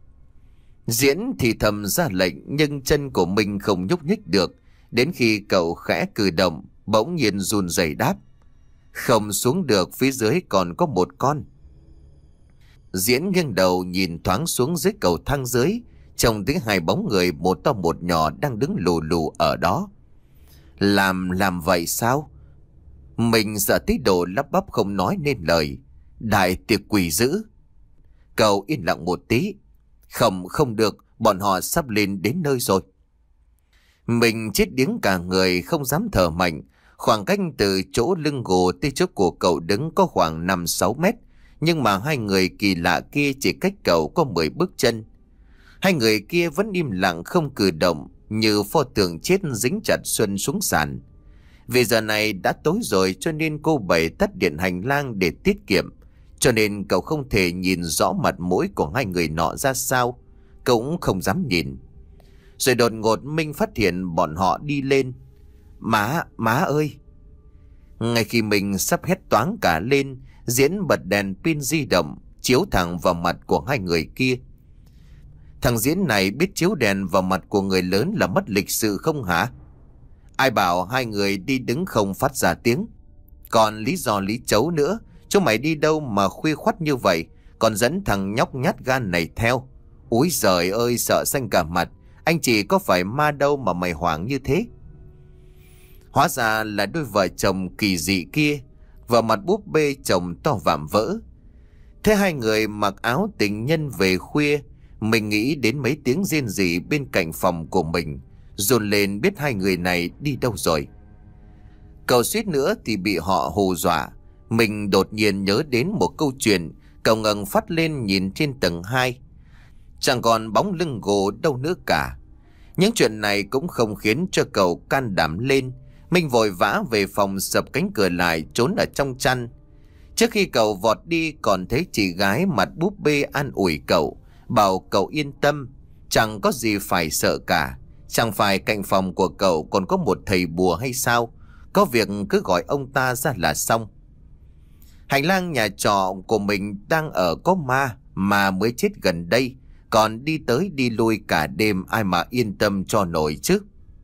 Diễn thì thầm ra lệnh, nhưng chân của mình không nhúc nhích được. Đến khi cậu khẽ cử động, bỗng nhiên run rẩy đáp: Không xuống được, phía dưới còn có một con. Diễn nghiêng đầu nhìn thoáng xuống dưới cầu thang dưới, trông thấy hai bóng người một to một nhỏ đang đứng lù lù ở đó. Làm, làm vậy sao? Mình sợ tí độ lắp bắp không nói nên lời. Đại tiệc quỷ dữ. Cậu yên lặng một tí. Không, không được, bọn họ sắp lên đến nơi rồi. Mình chết điếng cả người, không dám thở mạnh. Khoảng cách từ chỗ lưng gồ tới chỗ của cậu đứng có khoảng năm sáu mét. Nhưng mà hai người kỳ lạ kia chỉ cách cậu có mười bước chân. Hai người kia vẫn im lặng không cử động, như pho tượng chết dính chặt Xuân xuống sàn. Vì giờ này đã tối rồi cho nên cô Bảy tắt điện hành lang để tiết kiệm. Cho nên cậu không thể nhìn rõ mặt mũi của hai người nọ ra sao. Cậu cũng không dám nhìn. Rồi đột ngột Minh phát hiện bọn họ đi lên. Má, má ơi! Ngay khi mình sắp hét toáng cả lên, Diễn bật đèn pin di động chiếu thẳng vào mặt của hai người kia. Thằng Diễn này biết chiếu đèn vào mặt của người lớn là mất lịch sự không hả? Ai bảo hai người đi đứng không phát ra tiếng? Còn lý do lý chấu nữa, chúng mày đi đâu mà khuya khoắt như vậy, còn dẫn thằng nhóc nhát gan này theo? Úi giời ơi, sợ xanh cả mặt. Anh chị có phải ma đâu mà mày hoảng như thế? Hóa ra là đôi vợ chồng kỳ dị kia, vào mặt búp bê chồng to vạm vỡ. Thế hai người mặc áo tình nhân về khuya, mình nghĩ đến mấy tiếng rên rỉ bên cạnh phòng của mình, dồn lên biết hai người này đi đâu rồi. Cậu suýt nữa thì bị họ hù dọa. Mình đột nhiên nhớ đến một câu chuyện. Cậu ngẩng phát lên nhìn trên tầng hai. Chẳng còn bóng lưng gồ đâu nữa cả. Những chuyện này cũng không khiến cho cậu can đảm lên. Mình vội vã về phòng sập cánh cửa lại, trốn ở trong chăn. Trước khi cậu vọt đi còn thấy chị gái mặt búp bê an ủi cậu, bảo cậu yên tâm, chẳng có gì phải sợ cả. Chẳng phải cạnh phòng của cậu còn có một thầy bùa hay sao? Có việc cứ gọi ông ta ra là xong. Hành lang nhà trọ của mình đang ở có ma mà mới chết gần đây, còn đi tới đi lui cả đêm, ai mà yên tâm cho nổi chứ.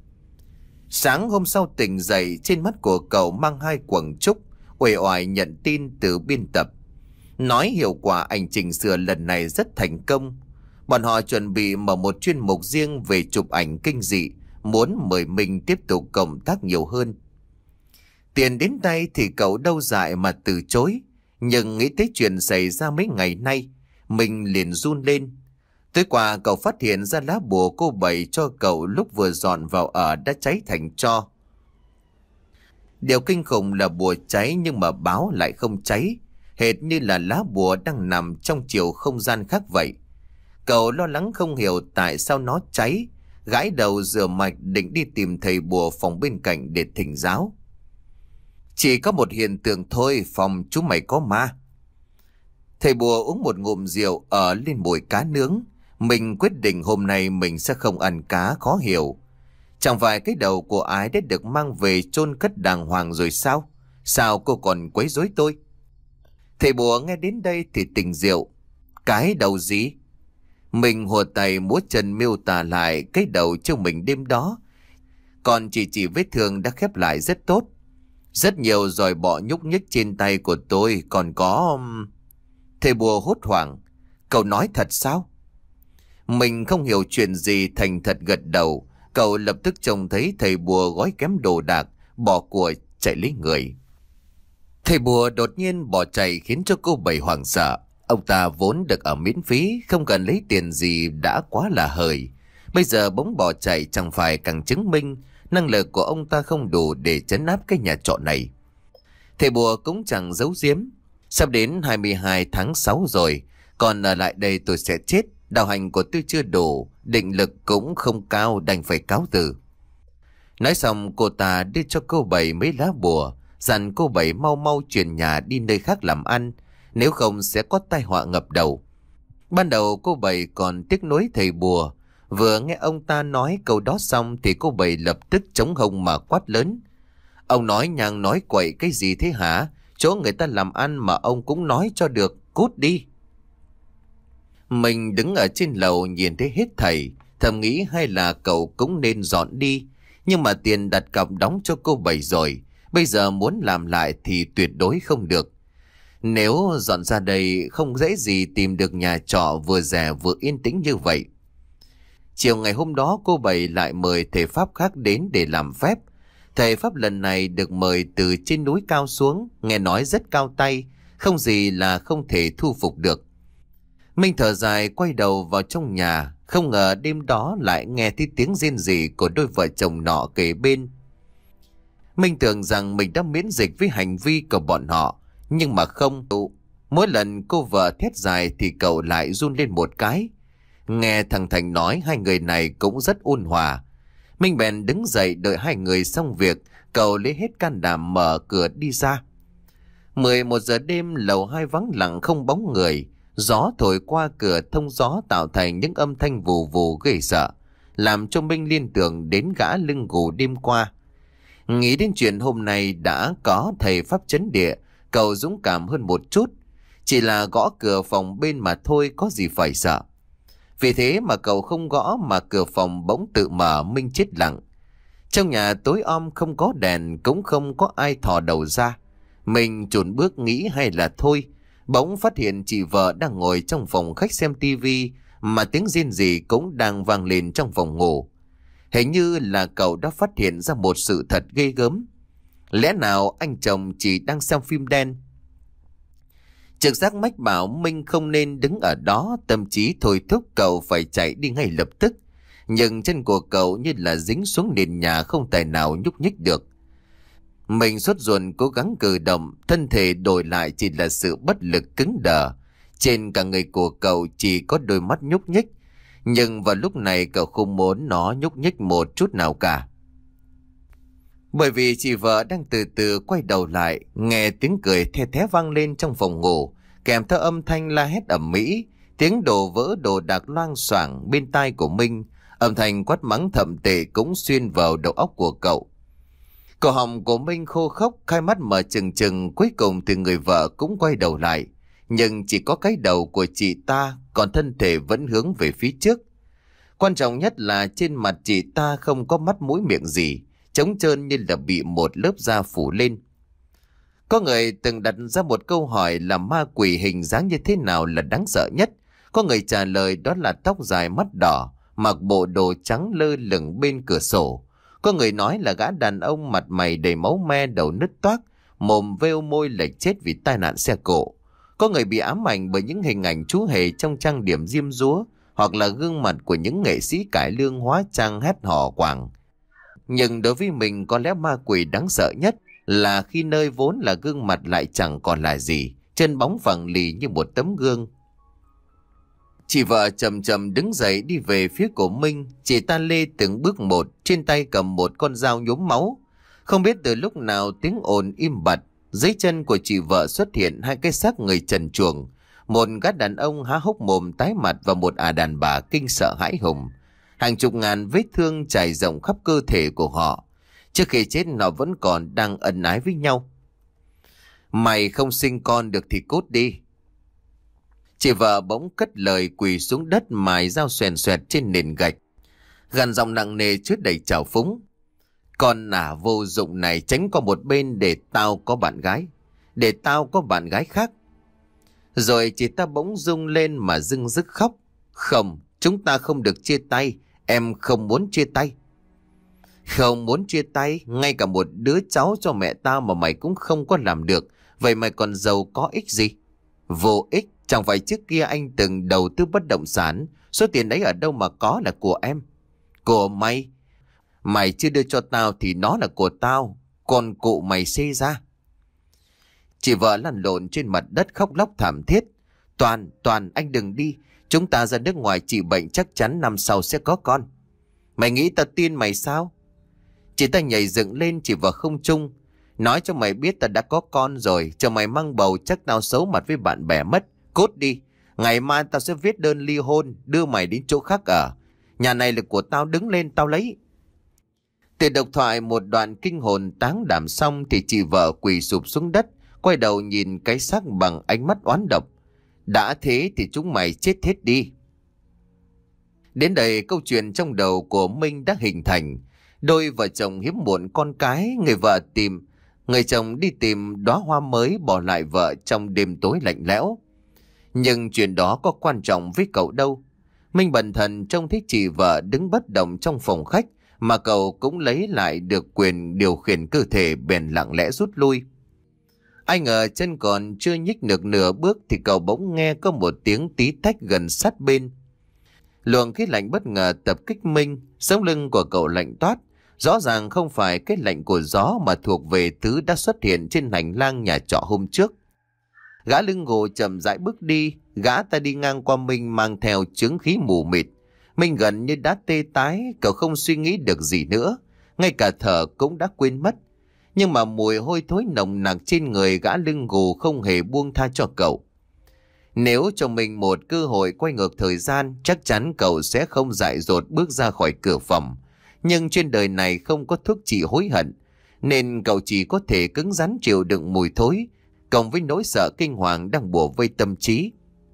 Sáng hôm sau tỉnh dậy, trên mắt của cậu mang hai quầng trúc, uể oải nhận tin từ biên tập. Nói hiệu quả ảnh chỉnh sửa lần này rất thành công. Bọn họ chuẩn bị mở một chuyên mục riêng về chụp ảnh kinh dị, muốn mời mình tiếp tục cộng tác nhiều hơn. Tiền đến tay thì cậu đâu dại mà từ chối, nhưng nghĩ tới chuyện xảy ra mấy ngày nay, mình liền run lên. Tối qua cậu phát hiện ra lá bùa cô Bảy cho cậu lúc vừa dọn vào ở đã cháy thành tro. Điều kinh khủng là bùa cháy nhưng mà báo lại không cháy, hệt như là lá bùa đang nằm trong chiều không gian khác vậy. Cậu lo lắng không hiểu tại sao nó cháy, gãi đầu rửa mạch định đi tìm thầy bùa phòng bên cạnh để thỉnh giáo. Chỉ có một hiện tượng thôi, phòng chúng mày có ma. Thầy bùa uống một ngụm rượu ở lên mùi cá nướng. Mình quyết định hôm nay mình sẽ không ăn cá khó hiểu. Chẳng phải cái đầu của ái đã được mang về chôn cất đàng hoàng rồi sao? Sao cô còn quấy rối tôi? Thầy bùa nghe đến đây thì tỉnh rượu. Cái đầu gì? Mình hùa tay múa chân miêu tả lại cái đầu cho mình đêm đó. Còn chỉ chỉ vết thương đã khép lại rất tốt. Rất nhiều giòi bọ nhúc nhích trên tay của tôi còn có... Thầy bùa hốt hoảng. Cậu nói thật sao? Mình không hiểu chuyện gì, thành thật gật đầu. Cậu lập tức trông thấy thầy bùa gói kém đồ đạc, bỏ của chạy lấy người. Thầy bùa đột nhiên bỏ chạy khiến cho cô Bảy hoảng sợ. Ông ta vốn được ở miễn phí, không cần lấy tiền gì đã quá là hời. Bây giờ bỗng bỏ chạy chẳng phải càng chứng minh năng lực của ông ta không đủ để trấn áp cái nhà trọ này. Thầy bùa cũng chẳng giấu giếm. Sắp đến hai mươi hai tháng sáu rồi, còn ở lại đây tôi sẽ chết. Đạo hành của tôi chưa đủ, định lực cũng không cao, đành phải cáo từ. Nói xong cô ta đưa cho cô Bảy mấy lá bùa, dặn cô Bảy mau mau chuyển nhà đi nơi khác làm ăn, nếu không sẽ có tai họa ngập đầu. Ban đầu cô Bảy còn tiếc nuối thầy bùa, vừa nghe ông ta nói câu đó xong thì cô Bảy lập tức chống hông mà quát lớn. Ông nói nhàng nói quậy cái gì thế hả? Chỗ người ta làm ăn mà ông cũng nói cho được, cút đi. Mình đứng ở trên lầu nhìn thấy hết thảy, thầm nghĩ hay là cậu cũng nên dọn đi. Nhưng mà tiền đặt cọc đóng cho cô Bảy rồi, bây giờ muốn làm lại thì tuyệt đối không được. Nếu dọn ra đây không dễ gì tìm được nhà trọ vừa rẻ vừa yên tĩnh như vậy. Chiều ngày hôm đó cô Bảy lại mời thầy Pháp khác đến để làm phép. Thầy Pháp lần này được mời từ trên núi cao xuống, nghe nói rất cao tay, không gì là không thể thu phục được. Minh thở dài quay đầu vào trong nhà, không ngờ đêm đó lại nghe thấy tiếng rên rỉ của đôi vợ chồng nọ kề bên. Minh tưởng rằng mình đã miễn dịch với hành vi của bọn họ, nhưng mà không. Mỗi lần cô vợ thét dài thì cậu lại run lên một cái. Nghe thằng Thành nói hai người này cũng rất ôn hòa. Minh bèn đứng dậy đợi hai người xong việc, cậu lấy hết can đảm mở cửa đi ra. mười một giờ đêm lầu hai vắng lặng không bóng người. Gió thổi qua cửa thông gió tạo thành những âm thanh vù vù ghê sợ, làm cho Minh liên tưởng đến gã lưng gù đêm qua. Nghĩ đến chuyện hôm nay đã có thầy Pháp chấn địa, cậu dũng cảm hơn một chút. Chỉ là gõ cửa phòng bên mà thôi, có gì phải sợ. Vì thế mà cậu không gõ mà cửa phòng bỗng tự mở. Minh chết lặng. Trong nhà tối om không có đèn, cũng không có ai thò đầu ra. Mình chùn bước nghĩ hay là thôi. Bỗng phát hiện chị vợ đang ngồi trong phòng khách xem tivi, mà tiếng rên rỉ cũng đang vang lên trong phòng ngủ. Hình như là cậu đã phát hiện ra một sự thật ghê gớm. Lẽ nào anh chồng chỉ đang xem phim đen? Trực giác mách bảo Minh không nên đứng ở đó, tâm trí thôi thúc cậu phải chạy đi ngay lập tức. Nhưng chân của cậu như là dính xuống nền nhà, không tài nào nhúc nhích được. Mình sốt ruột cố gắng cử động, thân thể đổi lại chỉ là sự bất lực cứng đờ. Trên cả người của cậu chỉ có đôi mắt nhúc nhích, nhưng vào lúc này cậu không muốn nó nhúc nhích một chút nào cả. Bởi vì chị vợ đang từ từ quay đầu lại, nghe tiếng cười the thé vang lên trong phòng ngủ, kèm theo âm thanh la hét ầm ĩ, tiếng đổ vỡ đồ đạc loang xoảng bên tai của Minh, âm thanh quát mắng thậm tệ cũng xuyên vào đầu óc của cậu. Cổ họng của Minh khô khốc, hai mắt mở trừng trừng, cuối cùng thì người vợ cũng quay đầu lại, nhưng chỉ có cái đầu của chị ta, còn thân thể vẫn hướng về phía trước. Quan trọng nhất là trên mặt chị ta không có mắt mũi miệng gì, trống trơn như là bị một lớp da phủ lên. Có người từng đặt ra một câu hỏi là ma quỷ hình dáng như thế nào là đáng sợ nhất. Có người trả lời đó là tóc dài mắt đỏ, mặc bộ đồ trắng lơ lửng bên cửa sổ. Có người nói là gã đàn ông mặt mày đầy máu me, đầu nứt toác, mồm vêu môi lệch chết vì tai nạn xe cộ. Có người bị ám ảnh bởi những hình ảnh chú hề trong trang điểm diêm dúa, hoặc là gương mặt của những nghệ sĩ cải lương hóa trang hét hò quảng. Nhưng đối với mình, có lẽ ma quỷ đáng sợ nhất là khi nơi vốn là gương mặt lại chẳng còn là gì, chân bóng phẳng lì như một tấm gương. Chị vợ chậm chậm đứng dậy đi về phía của Minh. Chị ta lê từng bước một, trên tay cầm một con dao nhuốm máu. Không biết từ lúc nào tiếng ồn im bặt, dưới chân của chị vợ xuất hiện hai cái xác người trần truồng. Một gã đàn ông há hốc mồm tái mặt và một ả đàn bà kinh sợ hãi hùng. Hàng chục ngàn vết thương trải rộng khắp cơ thể của họ. Trước khi chết họ vẫn còn đang ân ái với nhau. Mày không sinh con được thì cút đi. Chị vợ bỗng cất lời, quỳ xuống đất mài dao xoèn xoẹt trên nền gạch, gằn giọng nặng nề chứa đầy trào phúng. Con nả vô dụng này, tránh qua một bên để tao có bạn gái, để tao có bạn gái khác. Rồi chị ta bỗng rung lên mà rưng rức khóc. Không, chúng ta không được chia tay, em không muốn chia tay. Không muốn chia tay, ngay cả một đứa cháu cho mẹ tao mà mày cũng không có làm được, vậy mày còn giàu có ích gì? Vô ích. Chẳng phải trước kia anh từng đầu tư bất động sản, số tiền đấy ở đâu mà có là của em. Của mày. Mày chưa đưa cho tao thì nó là của tao, còn cụ mày xê ra. Chị vợ lăn lộn trên mặt đất khóc lóc thảm thiết. Toàn, Toàn anh đừng đi, chúng ta ra nước ngoài trị bệnh chắc chắn năm sau sẽ có con. Mày nghĩ tao tin mày sao? Chị ta nhảy dựng lên chỉ vào không trung. Nói cho mày biết tao đã có con rồi, cho mày mang bầu chắc tao xấu mặt với bạn bè mất. Cút đi, ngày mai tao sẽ viết đơn ly hôn, đưa mày đến chỗ khác ở. Nhà này là của tao, đứng lên tao lấy. Từ độc thoại một đoạn kinh hồn táng đảm xong thì chị vợ quỳ sụp xuống đất, quay đầu nhìn cái xác bằng ánh mắt oán độc. Đã thế thì chúng mày chết hết đi. Đến đây câu chuyện trong đầu của Minh đã hình thành. Đôi vợ chồng hiếm muộn con cái, người vợ tìm, người chồng đi tìm đóa hoa mới bỏ lại vợ trong đêm tối lạnh lẽo. Nhưng chuyện đó có quan trọng với cậu đâu. Minh bần thần trông thấy chị vợ đứng bất động trong phòng khách, mà cậu cũng lấy lại được quyền điều khiển cơ thể, bèn lặng lẽ rút lui. Ai ngờ chân còn chưa nhích được nửa bước thì cậu bỗng nghe có một tiếng tí tách gần sát bên. Luồng khí lạnh bất ngờ tập kích Minh, sống lưng của cậu lạnh toát. Rõ ràng không phải cái lạnh của gió mà thuộc về thứ đã xuất hiện trên hành lang nhà trọ hôm trước. Gã lưng gù chậm rãi bước đi, gã ta đi ngang qua Minh mang theo chứng khí mù mịt. Minh gần như đã tê tái, cậu không suy nghĩ được gì nữa, ngay cả thở cũng đã quên mất. Nhưng mà mùi hôi thối nồng nặc trên người gã lưng gù không hề buông tha cho cậu. Nếu cho mình một cơ hội quay ngược thời gian, chắc chắn cậu sẽ không dại dột bước ra khỏi cửa phòng. Nhưng trên đời này không có thuốc trị hối hận, nên cậu chỉ có thể cứng rắn chịu đựng mùi thối, cộng với nỗi sợ kinh hoàng đang bủa vây tâm trí.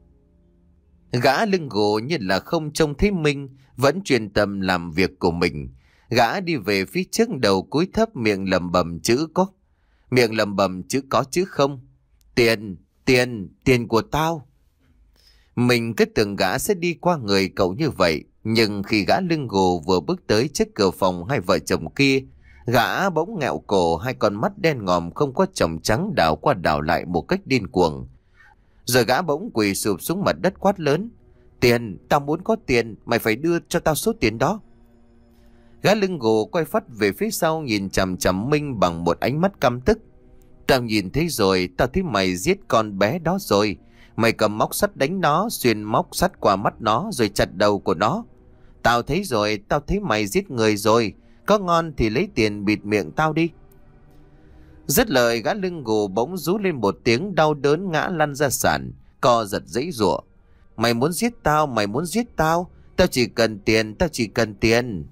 Gã lưng gù như là không trông thấy Minh, vẫn chuyên tâm làm việc của mình. Gã đi về phía trước, đầu cúi thấp, miệng lẩm bẩm chữ có, miệng lẩm bẩm chữ có chứ không. Tiền, tiền, tiền của tao. Mình cứ tưởng gã sẽ đi qua người cậu như vậy, nhưng khi gã lưng gù vừa bước tới trước cửa phòng hai vợ chồng kia, gã bỗng nghẹo cổ, hai con mắt đen ngòm không có tròng trắng đảo qua đảo lại một cách điên cuồng. Rồi gã bỗng quỳ sụp xuống mặt đất quát lớn: Tiền, tao muốn có tiền, mày phải đưa cho tao số tiền đó. Gã lưng gù quay phắt về phía sau, nhìn chằm chằm Minh bằng một ánh mắt căm tức. Tao nhìn thấy rồi, tao thấy mày giết con bé đó rồi. Mày cầm móc sắt đánh nó, xuyên móc sắt qua mắt nó rồi chặt đầu của nó. Tao thấy rồi, tao thấy mày giết người rồi. Có ngon thì lấy tiền bịt miệng tao đi. Dứt lời, gã lưng gù bỗng rú lên một tiếng đau đớn, ngã lăn ra sàn, co giật giãy giụa. Mày muốn giết tao, mày muốn giết tao. Tao chỉ cần tiền, tao chỉ cần tiền.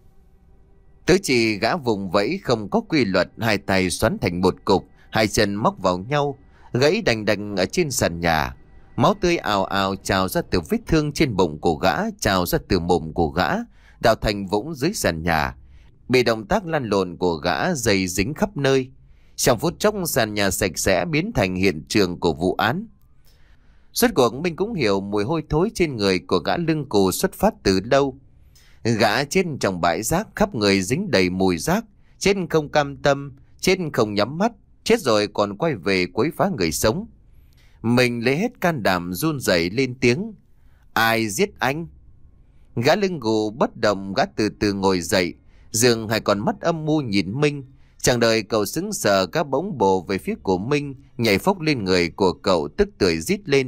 Tứ chỉ gã vùng vẫy không có quy luật, hai tay xoắn thành một cục, hai chân móc vào nhau, gãy đành đành ở trên sàn nhà. Máu tươi ào ào trào ra từ vết thương trên bụng của gã, trào ra từ mồm của gã, đào thành vũng dưới sàn nhà. Bị động tác lăn lộn của gã dày dính khắp nơi. Trong phút chốc, sàn nhà sạch sẽ biến thành hiện trường của vụ án. Rốt cuộc mình cũng hiểu mùi hôi thối trên người của gã lưng gù xuất phát từ đâu. Gã chết trong bãi rác, khắp người dính đầy mùi rác, chết không cam tâm, chết không nhắm mắt, chết rồi còn quay về quấy phá người sống. Mình lấy hết can đảm run rẩy lên tiếng: Ai giết anh? Gã lưng gù bất động, gã từ từ ngồi dậy, dường hai con mắt âm mưu nhìn Minh. Chẳng đợi cậu sững sờ, gã bỗng bổ về phía của Minh, nhảy phốc lên người của cậu, tức tưởi rít lên.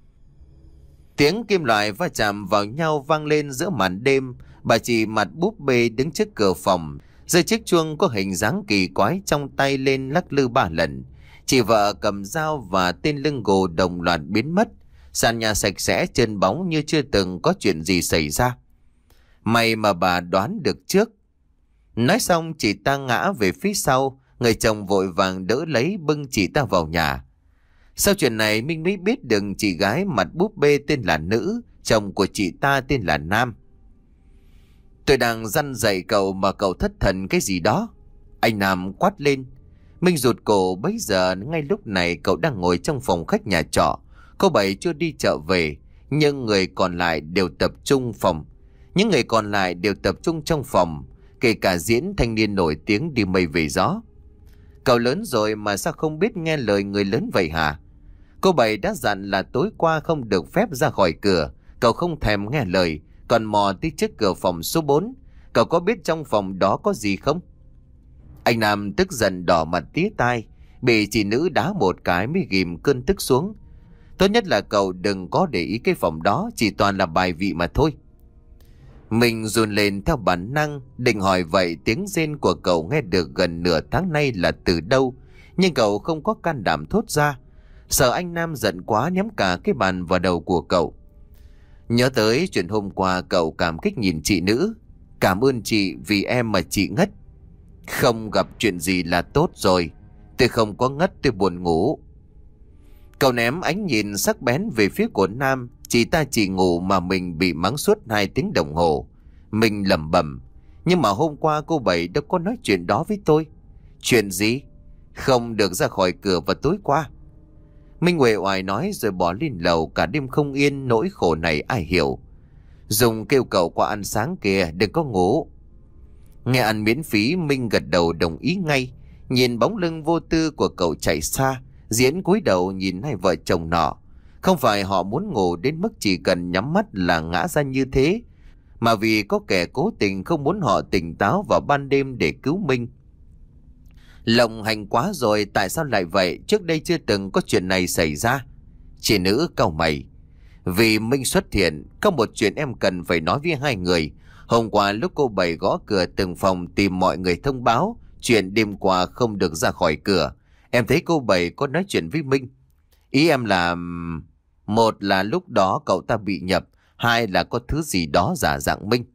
Tiếng kim loại va chạm vào nhau vang lên giữa màn đêm. Bà chị mặt búp bê đứng trước cửa phòng, giơ chiếc chuông có hình dáng kỳ quái trong tay lên lắc lư ba lần. Chị vợ cầm dao và tên lưng gù đồng loạt biến mất. Sàn nhà sạch sẽ trơn bóng như chưa từng có chuyện gì xảy ra. May mà bà đoán được trước. Nói xong chị ta ngã về phía sau, người chồng vội vàng đỡ lấy bưng chị ta vào nhà. Sau chuyện này Minh mới biết được chị gái mặt búp bê tên là Nữ, chồng của chị ta tên là Nam. Tôi đang răn dạy cậu mà cậu thất thần cái gì đó, anh Nam quát lên. Minh rụt cổ. Bấy giờ ngay lúc này cậu đang ngồi trong phòng khách nhà trọ. Cô Bảy chưa đi chợ về, nhưng người còn lại đều tập trung phòng. Những người còn lại đều tập trung trong phòng, kể cả Diễn, thanh niên nổi tiếng đi mây về gió. Cậu lớn rồi mà sao không biết nghe lời người lớn vậy hả? Cô Bảy đã dặn là tối qua không được phép ra khỏi cửa. Cậu không thèm nghe lời, còn mò tới trước cửa phòng số bốn. Cậu có biết trong phòng đó có gì không? Anh Nam tức giận đỏ mặt tía tai, bị chị Nữ đá một cái mới ghim cơn tức xuống. Tốt nhất là cậu đừng có để ý cái phòng đó, chỉ toàn là bài vị mà thôi. Mình run lên theo bản năng, định hỏi vậy tiếng rên của cậu nghe được gần nửa tháng nay là từ đâu, nhưng cậu không có can đảm thốt ra, sợ anh Nam giận quá ném cả cái bàn vào đầu của cậu. Nhớ tới chuyện hôm qua, cậu cảm kích nhìn chị Nữ. Cảm ơn chị vì em mà chị ngất. Không gặp chuyện gì là tốt rồi. Tôi không có ngất, tôi buồn ngủ. Cậu ném ánh nhìn sắc bén về phía của Nam. Chị ta chỉ ngủ mà mình bị mắng suốt hai tiếng đồng hồ. Mình lẩm bẩm, nhưng mà hôm qua cô Bảy đâu có nói chuyện đó với tôi. Chuyện gì? Không được ra khỏi cửa vào tối qua. Minh uể oải nói rồi bỏ lên lầu. Cả đêm không yên, nỗi khổ này ai hiểu. Dung kêu cậu qua ăn sáng kìa, đừng có ngủ. Nghe ăn miễn phí, Minh gật đầu đồng ý ngay. Nhìn bóng lưng vô tư của cậu chạy xa, Diễn cúi đầu nhìn hai vợ chồng nọ. Không phải họ muốn ngủ đến mức chỉ cần nhắm mắt là ngã ra như thế, mà vì có kẻ cố tình không muốn họ tỉnh táo vào ban đêm để cứu Minh. Lộng hành quá rồi, tại sao lại vậy? Trước đây chưa từng có chuyện này xảy ra. Chị nữ cau mày. Vì Minh xuất hiện, có một chuyện em cần phải nói với hai người. Hôm qua lúc cô Bảy gõ cửa từng phòng tìm mọi người thông báo chuyện đêm qua không được ra khỏi cửa, em thấy cô Bảy có nói chuyện với Minh. Ý em là... Một là lúc đó cậu ta bị nhập, hai là có thứ gì đó giả dạng Minh.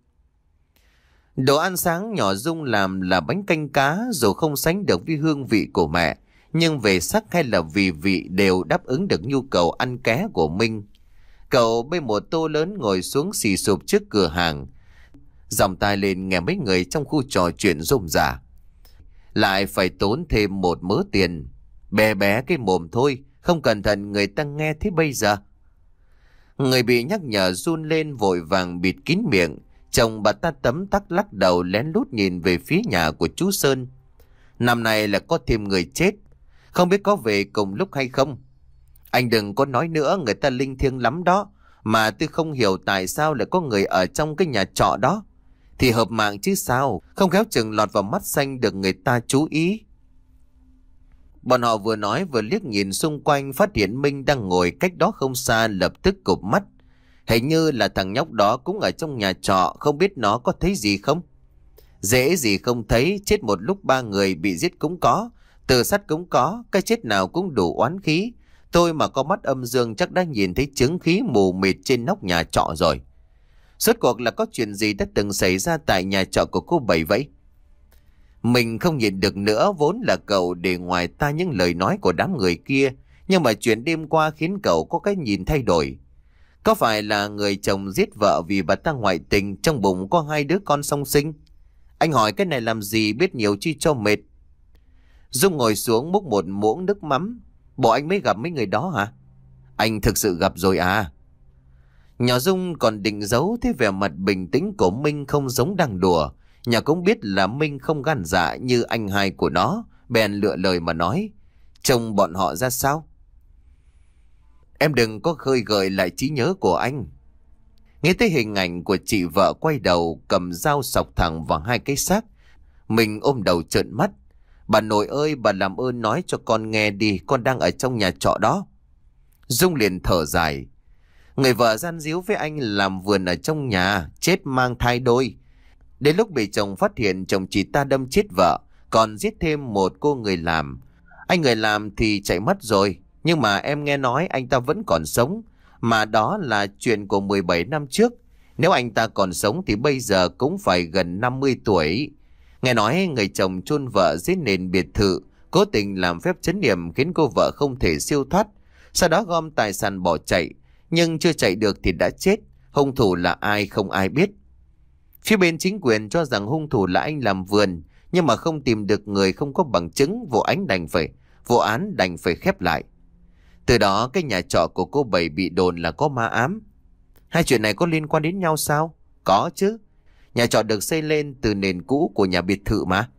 Đồ ăn sáng nhỏ Dung làm là bánh canh cá, dù không sánh được với hương vị của mẹ, nhưng về sắc hay là vì vị đều đáp ứng được nhu cầu ăn ké của Minh. Cậu bê một tô lớn ngồi xuống xì sụp trước cửa hàng, dòng tai lên nghe mấy người trong khu trò chuyện rôm rả. Lại phải tốn thêm một mớ tiền. Bé bé cái mồm thôi, không cẩn thận người ta nghe thế bây giờ. Người bị nhắc nhở run lên vội vàng bịt kín miệng. Chồng bà ta tấm tắc lắc đầu lén lút nhìn về phía nhà của chú Sơn. Năm nay là có thêm người chết, không biết có về cùng lúc hay không. Anh đừng có nói nữa, người ta linh thiêng lắm đó. Mà tôi không hiểu tại sao lại có người ở trong cái nhà trọ đó. Thì hợp mạng chứ sao, không khéo chừng lọt vào mắt xanh được người ta chú ý. Bọn họ vừa nói vừa liếc nhìn xung quanh, phát hiện Minh đang ngồi cách đó không xa, lập tức cụp mắt. Hình như là thằng nhóc đó cũng ở trong nhà trọ, không biết nó có thấy gì không? Dễ gì không thấy, chết một lúc ba người bị giết cũng có, tự sát cũng có, cái chết nào cũng đủ oán khí. Tôi mà có mắt âm dương chắc đã nhìn thấy chứng khí mù mịt trên nóc nhà trọ rồi. Rốt cuộc là có chuyện gì đã từng xảy ra tại nhà trọ của cô Bảy vậy? Mình không nhìn được nữa, vốn là cậu để ngoài ta những lời nói của đám người kia, nhưng mà chuyện đêm qua khiến cậu có cái nhìn thay đổi. Có phải là người chồng giết vợ vì bà ta ngoại tình, trong bụng có hai đứa con song sinh? Anh hỏi cái này làm gì, biết nhiều chi cho mệt. Dung ngồi xuống múc một muỗng nước mắm. Bộ anh mới gặp mấy người đó hả? Anh thực sự gặp rồi à? Nhỏ Dung còn định giấu, thế vẻ mặt bình tĩnh của Minh không giống đang đùa. Nhà cũng biết là Minh không gan dạ như anh hai của nó, bèn lựa lời mà nói. Trông bọn họ ra sao? Em đừng có khơi gợi lại trí nhớ của anh. Nghe tới hình ảnh của chị vợ quay đầu cầm dao sọc thẳng vào hai cái xác, mình ôm đầu trợn mắt. Bà nội ơi, bà làm ơn nói cho con nghe đi, con đang ở trong nhà trọ đó. Dung liền thở dài. Người vợ gian díu với anh làm vườn ở trong nhà, chết mang thai đôi. Đến lúc bị chồng phát hiện, chồng chị ta đâm chết vợ, còn giết thêm một cô người làm. Anh người làm thì chạy mất rồi, nhưng mà em nghe nói anh ta vẫn còn sống. Mà đó là chuyện của mười bảy năm trước. Nếu anh ta còn sống thì bây giờ cũng phải gần năm mươi tuổi. Nghe nói người chồng chôn vợ dưới nền biệt thự, cố tình làm phép trấn yểm khiến cô vợ không thể siêu thoát. Sau đó gom tài sản bỏ chạy, nhưng chưa chạy được thì đã chết. Hung thủ là ai không ai biết. Phía bên chính quyền cho rằng hung thủ là anh làm vườn, nhưng mà không tìm được người, không có bằng chứng, vụ án đành phải vụ án đành phải khép lại. Từ đó cái nhà trọ của cô Bảy bị đồn là có ma ám. Hai chuyện này có liên quan đến nhau sao? Có chứ. Nhà trọ được xây lên từ nền cũ của nhà biệt thự mà.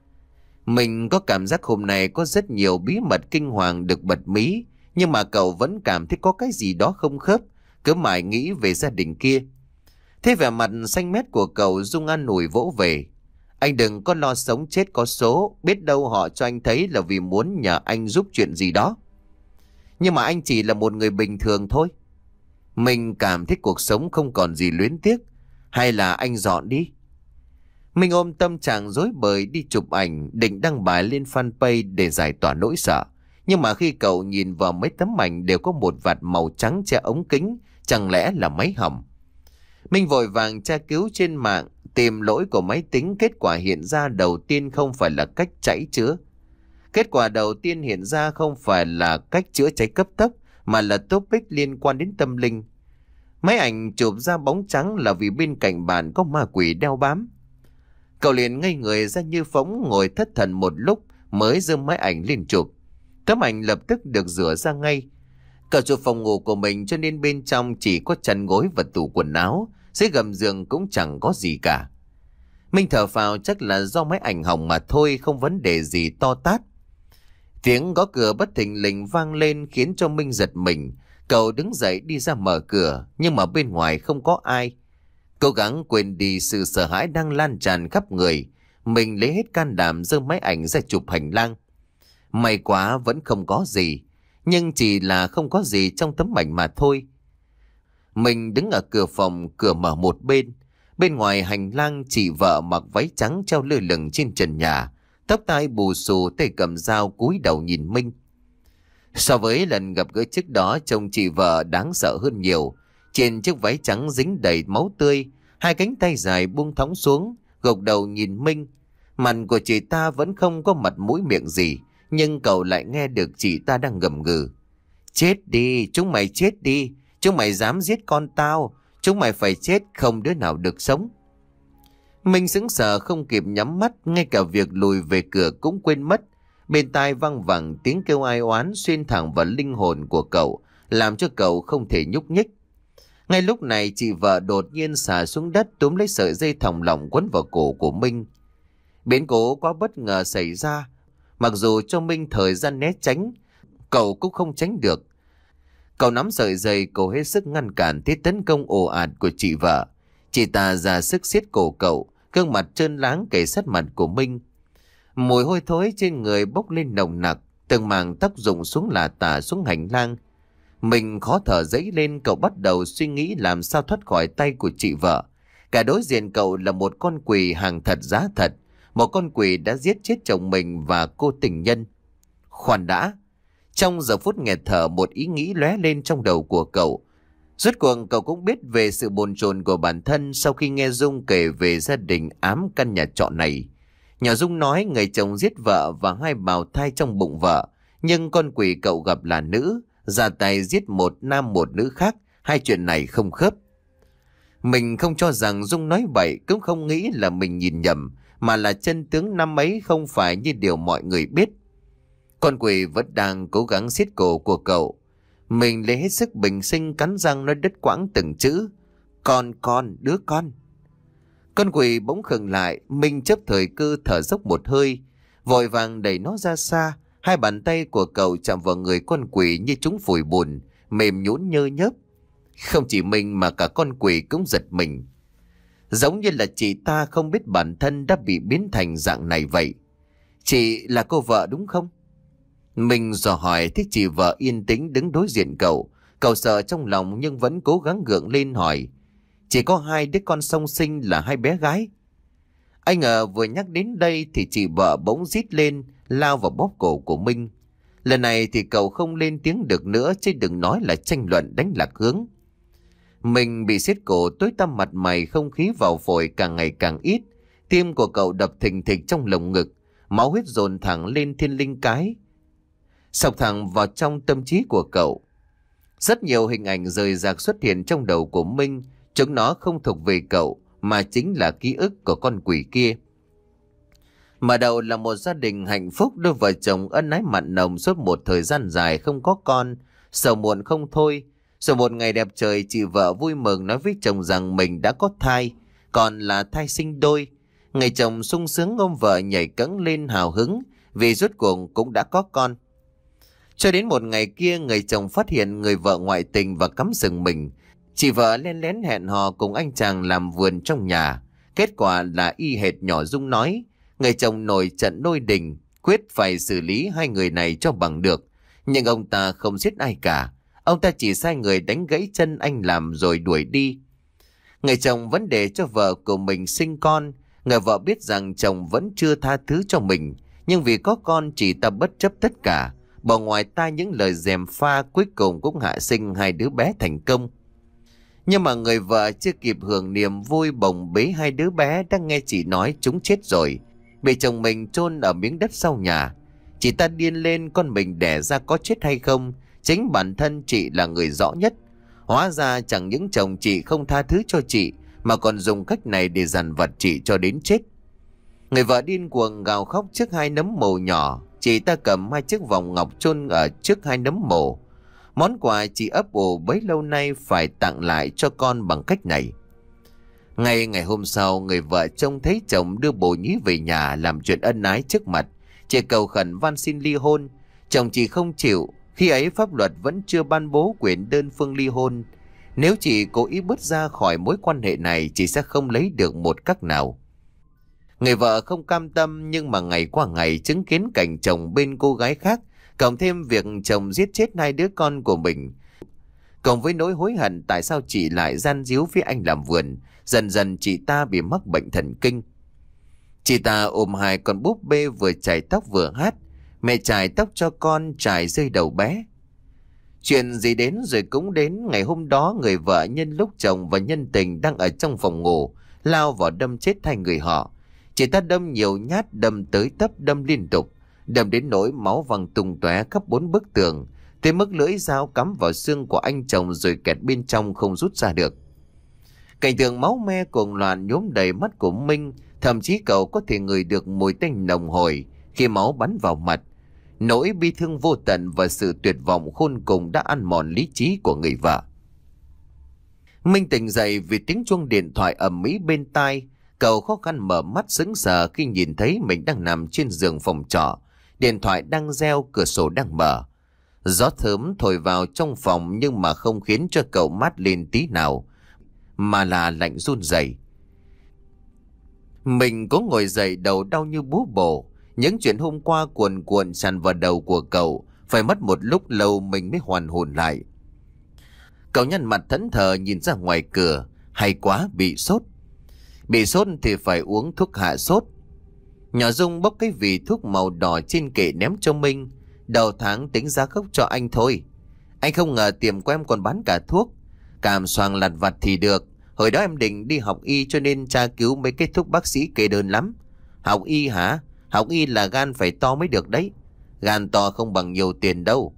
Mình có cảm giác hôm nay có rất nhiều bí mật kinh hoàng được bật mí, nhưng mà cậu vẫn cảm thấy có cái gì đó không khớp, cứ mãi nghĩ về gia đình kia. Thế vẻ mặt xanh mét của cậu, Dung an ủi vỗ về. Anh đừng có lo sống chết có số, biết đâu họ cho anh thấy là vì muốn nhờ anh giúp chuyện gì đó. Nhưng mà anh chỉ là một người bình thường thôi. Mình cảm thấy cuộc sống không còn gì luyến tiếc. Hay là anh dọn đi? Mình ôm tâm trạng rối bời đi chụp ảnh, định đăng bài lên fanpage để giải tỏa nỗi sợ. Nhưng mà khi cậu nhìn vào mấy tấm ảnh đều có một vạt màu trắng che ống kính, chẳng lẽ là máy hỏng? Mình vội vàng tra cứu trên mạng, tìm lỗi của máy tính, kết quả hiện ra đầu tiên không phải là cách chảy chữa. Kết quả đầu tiên hiện ra không phải là cách chữa cháy cấp tốc, mà là topic liên quan đến tâm linh. Máy ảnh chụp ra bóng trắng là vì bên cạnh bạn có ma quỷ đeo bám. Cậu liền ngây người ra như phỗng, ngồi thất thần một lúc mới giơ máy ảnh lên chụp. Tấm ảnh lập tức được rửa ra ngay. Cậu chụp phòng ngủ của mình cho nên bên trong chỉ có chăn gối và tủ quần áo, dưới gầm giường cũng chẳng có gì cả. Minh thở phào, chắc là do máy ảnh hỏng mà thôi, không vấn đề gì to tát. Tiếng gõ cửa bất thình lình vang lên khiến cho Minh giật mình. Cậu đứng dậy đi ra mở cửa, nhưng mà bên ngoài không có ai. Cố gắng quên đi sự sợ hãi đang lan tràn khắp người, mình lấy hết can đảm giơ máy ảnh ra chụp hành lang. May quá vẫn không có gì, nhưng chỉ là không có gì trong tấm ảnh mà thôi. Mình đứng ở cửa phòng, cửa mở một bên. Bên ngoài hành lang, chị vợ mặc váy trắng treo lơ lửng trên trần nhà, tóc tai bù xù, tay cầm dao cúi đầu nhìn Minh. So với lần gặp gỡ trước đó, trông chị vợ đáng sợ hơn nhiều. Trên chiếc váy trắng dính đầy máu tươi, hai cánh tay dài buông thõng xuống, gục đầu nhìn Minh. Mặt của chị ta vẫn không có mặt mũi miệng gì, nhưng cậu lại nghe được chị ta đang gầm gừ. Chết đi, chúng mày chết đi, chúng mày dám giết con tao, chúng mày phải chết, không đứa nào được sống. Minh sững sờ không kịp nhắm mắt, ngay cả việc lùi về cửa cũng quên mất. Bên tai văng vẳng tiếng kêu ai oán xuyên thẳng vào linh hồn của cậu, làm cho cậu không thể nhúc nhích. Ngay lúc này, chị vợ đột nhiên xả xuống đất, túm lấy sợi dây thòng lọng quấn vào cổ của Minh. Biến cố quá bất ngờ xảy ra, mặc dù cho Minh thời gian né tránh, cậu cũng không tránh được. Cậu nắm sợi dây, cậu hết sức ngăn cản thế tấn công ồ ạt của chị vợ. Chị ta ra sức siết cổ cậu, gương mặt trơn láng kề sát mặt của Minh. Mùi hôi thối trên người bốc lên nồng nặc, từng mảng tóc rụng xuống lả tả xuống hành lang. Mình khó thở dấy lên, cậu bắt đầu suy nghĩ làm sao thoát khỏi tay của chị vợ. Cả đối diện cậu là một con quỷ hàng thật giá thật, một con quỷ đã giết chết chồng mình và cô tình nhân. Khoan đã, trong giờ phút nghẹt thở, một ý nghĩ lóe lên trong đầu của cậu. Rốt cuộc cậu cũng biết về sự bồn chồn của bản thân sau khi nghe Dung kể về gia đình ám căn nhà trọ này. Nhỏ Dung nói người chồng giết vợ và hai bào thai trong bụng vợ, nhưng con quỷ cậu gặp là nữ, ra tay giết một nam một nữ khác, hai chuyện này không khớp. Mình không cho rằng Dung nói bậy, cũng không nghĩ là mình nhìn nhầm, mà là chân tướng năm ấy không phải như điều mọi người biết. Con quỷ vẫn đang cố gắng siết cổ của cậu. Mình lấy hết sức bình sinh cắn răng nói đứt quãng từng chữ. Con con, đứa con. Con quỷ bỗng khựng lại, Minh chấp thời cơ thở dốc một hơi, vội vàng đẩy nó ra xa. Hai bàn tay của cậu chạm vào người con quỷ như chúng phủi bùn, mềm nhũn nhơ nhớp. Không chỉ mình mà cả con quỷ cũng giật mình. Giống như là chị ta không biết bản thân đã bị biến thành dạng này vậy. Chị là cô vợ đúng không? Mình dò hỏi, thích chị vợ yên tĩnh đứng đối diện cậu. Cậu sợ trong lòng nhưng vẫn cố gắng gượng lên hỏi. Chỉ có hai đứa con song sinh là hai bé gái. Anh ngờ vừa nhắc đến đây thì chị vợ bỗng rít lên, lao vào bóp cổ của Minh. Lần này thì cậu không lên tiếng được nữa, chứ đừng nói là tranh luận đánh lạc hướng. Mình bị siết cổ, tối tăm mặt mày, không khí vào phổi càng ngày càng ít. Tim của cậu đập thình thịch trong lồng ngực, máu huyết dồn thẳng lên thiên linh cái, sộc thẳng vào trong tâm trí của cậu. Rất nhiều hình ảnh rời rạc xuất hiện trong đầu của Minh. Chúng nó không thuộc về cậu, mà chính là ký ức của con quỷ kia. Mở đầu là một gia đình hạnh phúc, đôi vợ chồng ân ái mặn nồng suốt một thời gian dài không có con, sầu muộn không thôi. Rồi một ngày đẹp trời, chị vợ vui mừng nói với chồng rằng mình đã có thai, còn là thai sinh đôi. Người chồng sung sướng ôm vợ nhảy cẫng lên hào hứng, vì rốt cuộc cũng đã có con. Cho đến một ngày kia, người chồng phát hiện người vợ ngoại tình và cắm sừng mình. Chị vợ len lén hẹn hò cùng anh chàng làm vườn trong nhà. Kết quả là y hệt nhỏ Dung nói. Người chồng nổi trận lôi đình, quyết phải xử lý hai người này cho bằng được. Nhưng ông ta không giết ai cả. Ông ta chỉ sai người đánh gãy chân anh làm rồi đuổi đi. Người chồng vẫn để cho vợ của mình sinh con. Người vợ biết rằng chồng vẫn chưa tha thứ cho mình, nhưng vì có con chị ta bất chấp tất cả, bỏ ngoài tai những lời gièm pha, cuối cùng cũng hạ sinh hai đứa bé thành công. Nhưng mà người vợ chưa kịp hưởng niềm vui bồng bế hai đứa bé, đang nghe chị nói chúng chết rồi, bị chồng mình chôn ở miếng đất sau nhà. Chị ta điên lên, con mình đẻ ra có chết hay không, Chính bản thân chị là người rõ nhất. Hóa ra chẳng những chồng chị không tha thứ cho chị, mà còn dùng cách này để dằn vặt chị cho đến chết. Người vợ điên cuồng gào khóc trước hai nấm mồ nhỏ. Chị ta cầm hai chiếc vòng ngọc chôn ở trước hai nấm mồ. Món quà chị ấp ủ bấy lâu nay phải tặng lại cho con bằng cách này. Ngay ngày hôm sau, người vợ trông thấy chồng đưa bồ nhí về nhà làm chuyện ân ái trước mặt. Chị cầu khẩn van xin ly hôn. Chồng chị không chịu. Khi ấy pháp luật vẫn chưa ban bố quyền đơn phương ly hôn. Nếu chị cố ý bước ra khỏi mối quan hệ này, chị sẽ không lấy được một cách nào. Người vợ không cam tâm, nhưng mà ngày qua ngày chứng kiến cảnh chồng bên cô gái khác, cộng thêm việc chồng giết chết hai đứa con của mình, cộng với nỗi hối hận tại sao chị lại gian díu với anh làm vườn, dần dần chị ta bị mắc bệnh thần kinh. Chị ta ôm hai con búp bê vừa chải tóc vừa hát, mẹ chải tóc cho con chải rơi đầu bé. Chuyện gì đến rồi cũng đến. Ngày hôm đó, người vợ nhân lúc chồng và nhân tình đang ở trong phòng ngủ, lao vào đâm chết hai người họ. Chị ta đâm nhiều nhát, đâm tới tấp, đâm liên tục, đâm đến nỗi máu văng tung tóe khắp bốn bức tường, tới mức lưỡi dao cắm vào xương của anh chồng rồi kẹt bên trong không rút ra được. Cảnh tượng máu me cuồng loạn nhuốm đầy mắt của Minh, thậm chí cậu có thể ngửi được mùi tanh nồng hổi khi máu bắn vào mặt. Nỗi bi thương vô tận và sự tuyệt vọng khôn cùng đã ăn mòn lý trí của người vợ. Minh tỉnh dậy vì tiếng chuông điện thoại ầm ĩ bên tai. Cậu khó khăn mở mắt sững sờ khi nhìn thấy mình đang nằm trên giường phòng trọ. Điện thoại đang reo, cửa sổ đang mở. Gió thơm thổi vào trong phòng nhưng mà không khiến cho cậu mát lên tí nào, mà là lạnh run rẩy. Mình có ngồi dậy, đầu đau như búa bổ. Những chuyện hôm qua cuồn cuộn tràn vào đầu của cậu. Phải mất một lúc lâu mình mới hoàn hồn lại. Cậu nhăn mặt thẫn thờ nhìn ra ngoài cửa. Hay quá, bị sốt. Bị sốt thì phải uống thuốc hạ sốt. Nhỏ Dung bốc cái vỉ thuốc màu đỏ trên kệ ném cho Minh. Đầu tháng tính giá gốc cho anh thôi. Anh không ngờ tiệm của em còn bán cả thuốc. Càm xoàng lặt vặt thì được. Hồi đó em định đi học y cho nên tra cứu mấy cái thuốc bác sĩ kê đơn lắm. Học y hả? Học y là gan phải to mới được đấy. Gan to không bằng nhiều tiền đâu.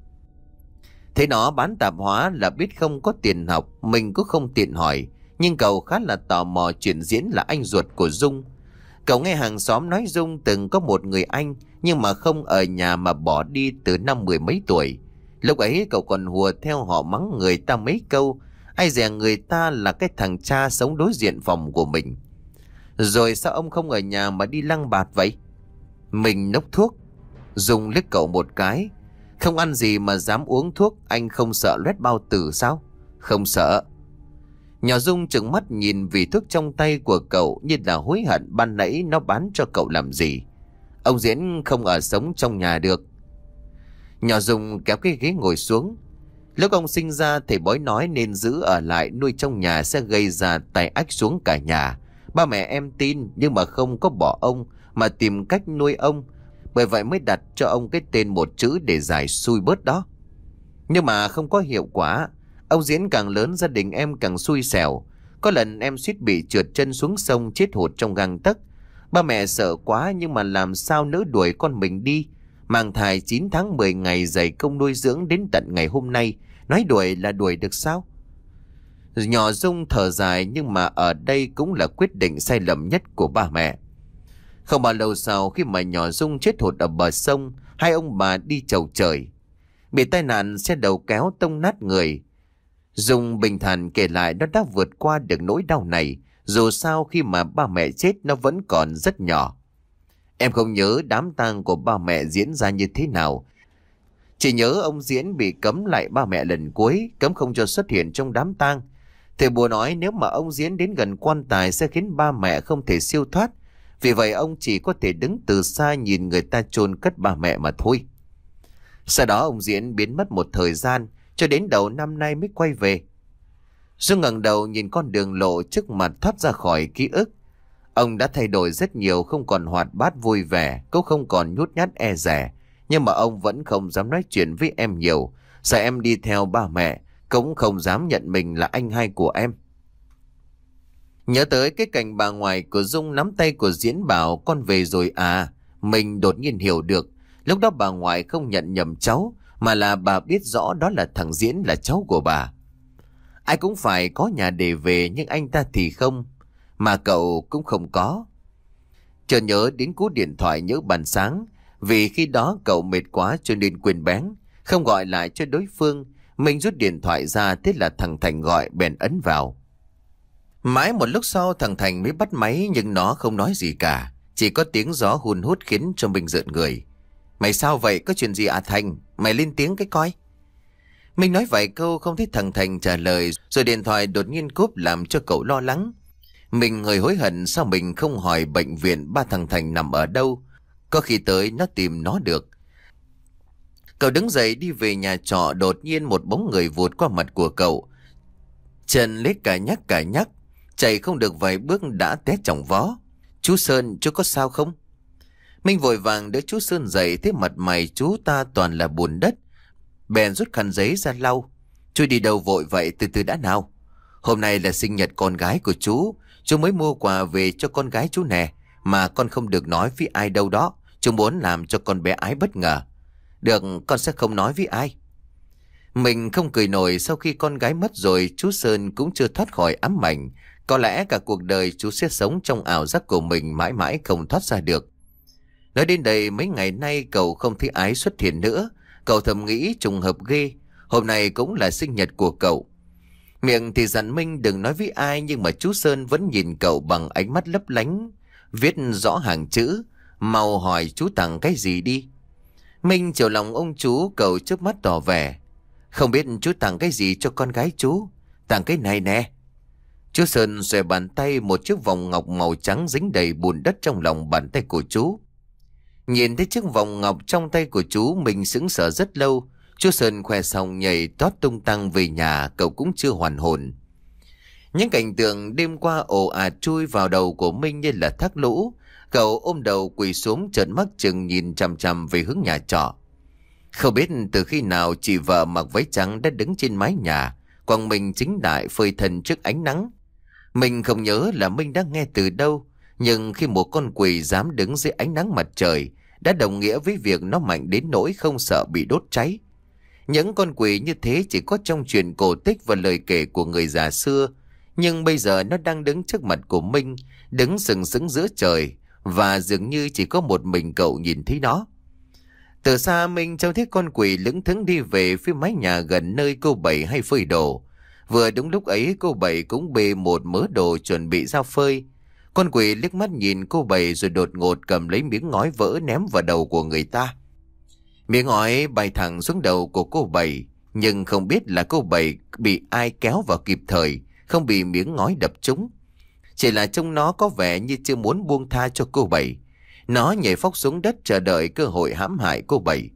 Thế nó bán tạp hóa là biết không có tiền học. Mình cũng không tiện hỏi. Nhưng cậu khá là tò mò chuyện Diễn là anh ruột của Dung. Cậu nghe hàng xóm nói Dung từng có một người anh, nhưng mà không ở nhà mà bỏ đi từ năm mười mấy tuổi. Lúc ấy cậu còn hùa theo họ mắng người ta mấy câu. Ai dè người ta là cái thằng cha sống đối diện phòng của mình. Rồi sao ông không ở nhà mà đi lăng bạt vậy? Mình nốc thuốc. Dung liếc cậu một cái. Không ăn gì mà dám uống thuốc, anh không sợ loét bao tử sao? Không sợ. Nhỏ Dung trừng mắt nhìn vì thuốc trong tay của cậu như là hối hận ban nãy nó bán cho cậu làm gì. Ông Diễn không ở sống trong nhà được. Nhỏ Dung kéo cái ghế ngồi xuống. Lúc ông sinh ra thầy bói nói nên giữ ở lại nuôi trong nhà sẽ gây ra tai ách xuống cả nhà. Ba mẹ em tin nhưng mà không có bỏ ông mà tìm cách nuôi ông. Bởi vậy mới đặt cho ông cái tên một chữ để giải xui bớt đó. Nhưng mà không có hiệu quả. Ông Diễn càng lớn gia đình em càng xui xẻo. Có lần em suýt bị trượt chân xuống sông chết hụt trong gang tấc. Ba mẹ sợ quá nhưng mà làm sao nỡ đuổi con mình đi. Mang thai chín tháng mười ngày dày công nuôi dưỡng đến tận ngày hôm nay. Nói đuổi là đuổi được sao? Nhỏ Dung thở dài nhưng mà ở đây cũng là quyết định sai lầm nhất của ba mẹ. Không bao lâu sau khi mà nhỏ Dung chết hụt ở bờ sông, hai ông bà đi chầu trời. Bị tai nạn xe đầu kéo tông nát người. Dung bình thản kể lại nó đã vượt qua được nỗi đau này. Dù sao khi mà ba mẹ chết nó vẫn còn rất nhỏ. Em không nhớ đám tang của ba mẹ diễn ra như thế nào. Chỉ nhớ ông Diễn bị cấm lại ba mẹ lần cuối, cấm không cho xuất hiện trong đám tang. Thầy bùa nói nếu mà ông Diễn đến gần quan tài sẽ khiến ba mẹ không thể siêu thoát. Vì vậy ông chỉ có thể đứng từ xa nhìn người ta chôn cất ba mẹ mà thôi. Sau đó ông Diễn biến mất một thời gian, cho đến đầu năm nay mới quay về. Dung ngẩng đầu nhìn con đường lộ trước mặt thoát ra khỏi ký ức. Ông đã thay đổi rất nhiều, không còn hoạt bát vui vẻ, cũng không còn nhút nhát e dè. Nhưng mà ông vẫn không dám nói chuyện với em nhiều. Sợ em đi theo ba mẹ, cũng không dám nhận mình là anh hai của em. Nhớ tới cái cảnh bà ngoại của Dung nắm tay của Diễn bảo con về rồi à. Mình đột nhiên hiểu được. Lúc đó bà ngoại không nhận nhầm cháu, mà là bà biết rõ đó là thằng Diễn là cháu của bà. Ai cũng phải có nhà để về, nhưng anh ta thì không, mà cậu cũng không có. Chợt nhớ đến cú điện thoại nhớ ban sáng, vì khi đó cậu mệt quá cho nên quên bén, không gọi lại cho đối phương. Mình rút điện thoại ra, thế là thằng Thành gọi, bèn ấn vào. Mãi một lúc sau thằng Thành mới bắt máy, nhưng nó không nói gì cả, chỉ có tiếng gió hun hút khiến cho mình rợn người. Mày sao vậy, có chuyện gì à Thành? Mày lên tiếng cái coi. Mình nói vài câu không thấy thằng Thành trả lời, rồi điện thoại đột nhiên cúp làm cho cậu lo lắng. Mình hơi hối hận sao mình không hỏi bệnh viện ba thằng Thành nằm ở đâu, có khi tới nó tìm nó được. Cậu đứng dậy đi về nhà trọ, đột nhiên một bóng người vụt qua mặt của cậu. Chân lết cả nhắc cả nhắc, chạy không được vài bước đã té chỏng vó. Chú Sơn, chú có sao không? Mình vội vàng đỡ chú Sơn dậy, thấy mặt mày chú ta toàn là bùn đất, bèn rút khăn giấy ra lau. Chú đi đâu vội vậy, từ từ đã nào. Hôm nay là sinh nhật con gái của chú, chú mới mua quà về cho con gái chú nè, mà con không được nói với ai đâu đó, chú muốn làm cho con bé ái bất ngờ. Được, con sẽ không nói với ai. Mình không cười nổi, sau khi con gái mất rồi, chú Sơn cũng chưa thoát khỏi ám ảnh. Có lẽ cả cuộc đời chú sẽ sống trong ảo giác của mình, mãi mãi không thoát ra được. Nói đến đây, mấy ngày nay cậu không thấy Ái xuất hiện nữa. Cậu thầm nghĩ trùng hợp ghê, hôm nay cũng là sinh nhật của cậu. Miệng thì dặn Minh đừng nói với ai, nhưng mà chú Sơn vẫn nhìn cậu bằng ánh mắt lấp lánh, viết rõ hàng chữ: mau hỏi chú tặng cái gì đi. Minh chiều lòng ông chú, cậu chớp mắt tỏ vẻ: không biết chú tặng cái gì cho con gái chú? Tặng cái này nè. Chú Sơn xòe bàn tay, một chiếc vòng ngọc màu trắng dính đầy bùn đất trong lòng bàn tay của chú. Nhìn thấy chiếc vòng ngọc trong tay của chú, mình sững sờ rất lâu. Chú Sơn khoe xong nhảy tót tung tăng về nhà, cậu cũng chưa hoàn hồn. Những cảnh tượng đêm qua ồ ạt chui vào đầu của Minh như là thác lũ. Cậu ôm đầu quỳ xuống, trợn mắt chừng nhìn chằm chằm về hướng nhà trọ. Không biết từ khi nào chị vợ mặc váy trắng đã đứng trên mái nhà, quăng mình chính đại phơi thân trước ánh nắng. Mình không nhớ là Minh đã nghe từ đâu, nhưng khi một con quỷ dám đứng dưới ánh nắng mặt trời, đã đồng nghĩa với việc nó mạnh đến nỗi không sợ bị đốt cháy. Những con quỷ như thế chỉ có trong truyện cổ tích và lời kể của người già xưa, nhưng bây giờ nó đang đứng trước mặt của Minh, đứng sừng sững giữa trời, và dường như chỉ có một mình cậu nhìn thấy nó. Từ xa Minh trông thấy con quỷ lững thững đi về phía mái nhà gần nơi cô Bảy hay phơi đồ. Vừa đúng lúc ấy, cô Bảy cũng bê một mớ đồ chuẩn bị ra phơi. Con quỷ liếc mắt nhìn cô Bảy rồi đột ngột cầm lấy miếng ngói vỡ ném vào đầu của người ta. Miếng ngói bay thẳng xuống đầu của cô Bảy, nhưng không biết là cô Bảy bị ai kéo vào kịp thời, không bị miếng ngói đập trúng. Chỉ là trông nó có vẻ như chưa muốn buông tha cho cô Bảy. Nó nhảy phóc xuống đất chờ đợi cơ hội hãm hại cô Bảy.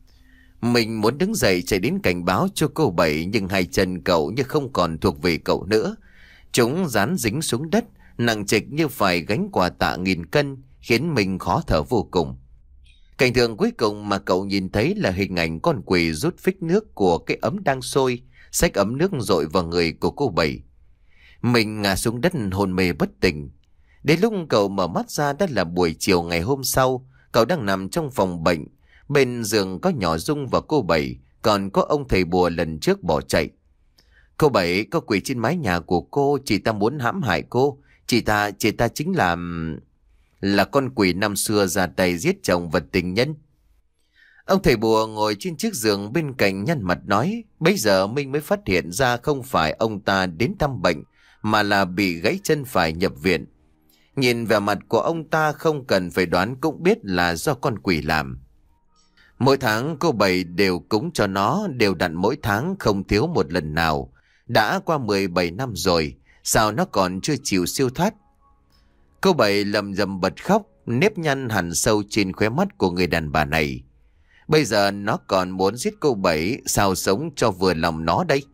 Mình muốn đứng dậy chạy đến cảnh báo cho cô Bảy, nhưng hai chân cậu như không còn thuộc về cậu nữa. Chúng dán dính xuống đất, nặng trịch như phải gánh quà tạ nghìn cân, khiến mình khó thở vô cùng. Cảnh tượng cuối cùng mà cậu nhìn thấy là hình ảnh con quỷ rút phích nước của cái ấm đang sôi, xách ấm nước dội vào người của cô Bảy. Mình ngã xuống đất hôn mê bất tỉnh. Đến lúc cậu mở mắt ra đã là buổi chiều ngày hôm sau. Cậu đang nằm trong phòng bệnh. Bên giường có nhỏ Dung và cô Bảy, còn có ông thầy bùa lần trước bỏ chạy. Cô Bảy, có quỷ trên mái nhà của cô, chị ta muốn hãm hại cô. Chị ta, chị ta chính là... là con quỷ năm xưa ra tay giết chồng và tình nhân. Ông thầy bùa ngồi trên chiếc giường bên cạnh nhăn mặt nói. Bây giờ Minh mới phát hiện ra không phải ông ta đến thăm bệnh, mà là bị gãy chân phải nhập viện. Nhìn vẻ mặt của ông ta không cần phải đoán cũng biết là do con quỷ làm. Mỗi tháng cô Bảy đều cúng cho nó, đều đặn mỗi tháng không thiếu một lần nào. Đã qua mười bảy năm rồi, sao nó còn chưa chịu siêu thoát? Cô Bảy lầm rầm bật khóc, nếp nhăn hằn sâu trên khóe mắt của người đàn bà này. Bây giờ nó còn muốn giết cô Bảy, sao sống cho vừa lòng nó đây?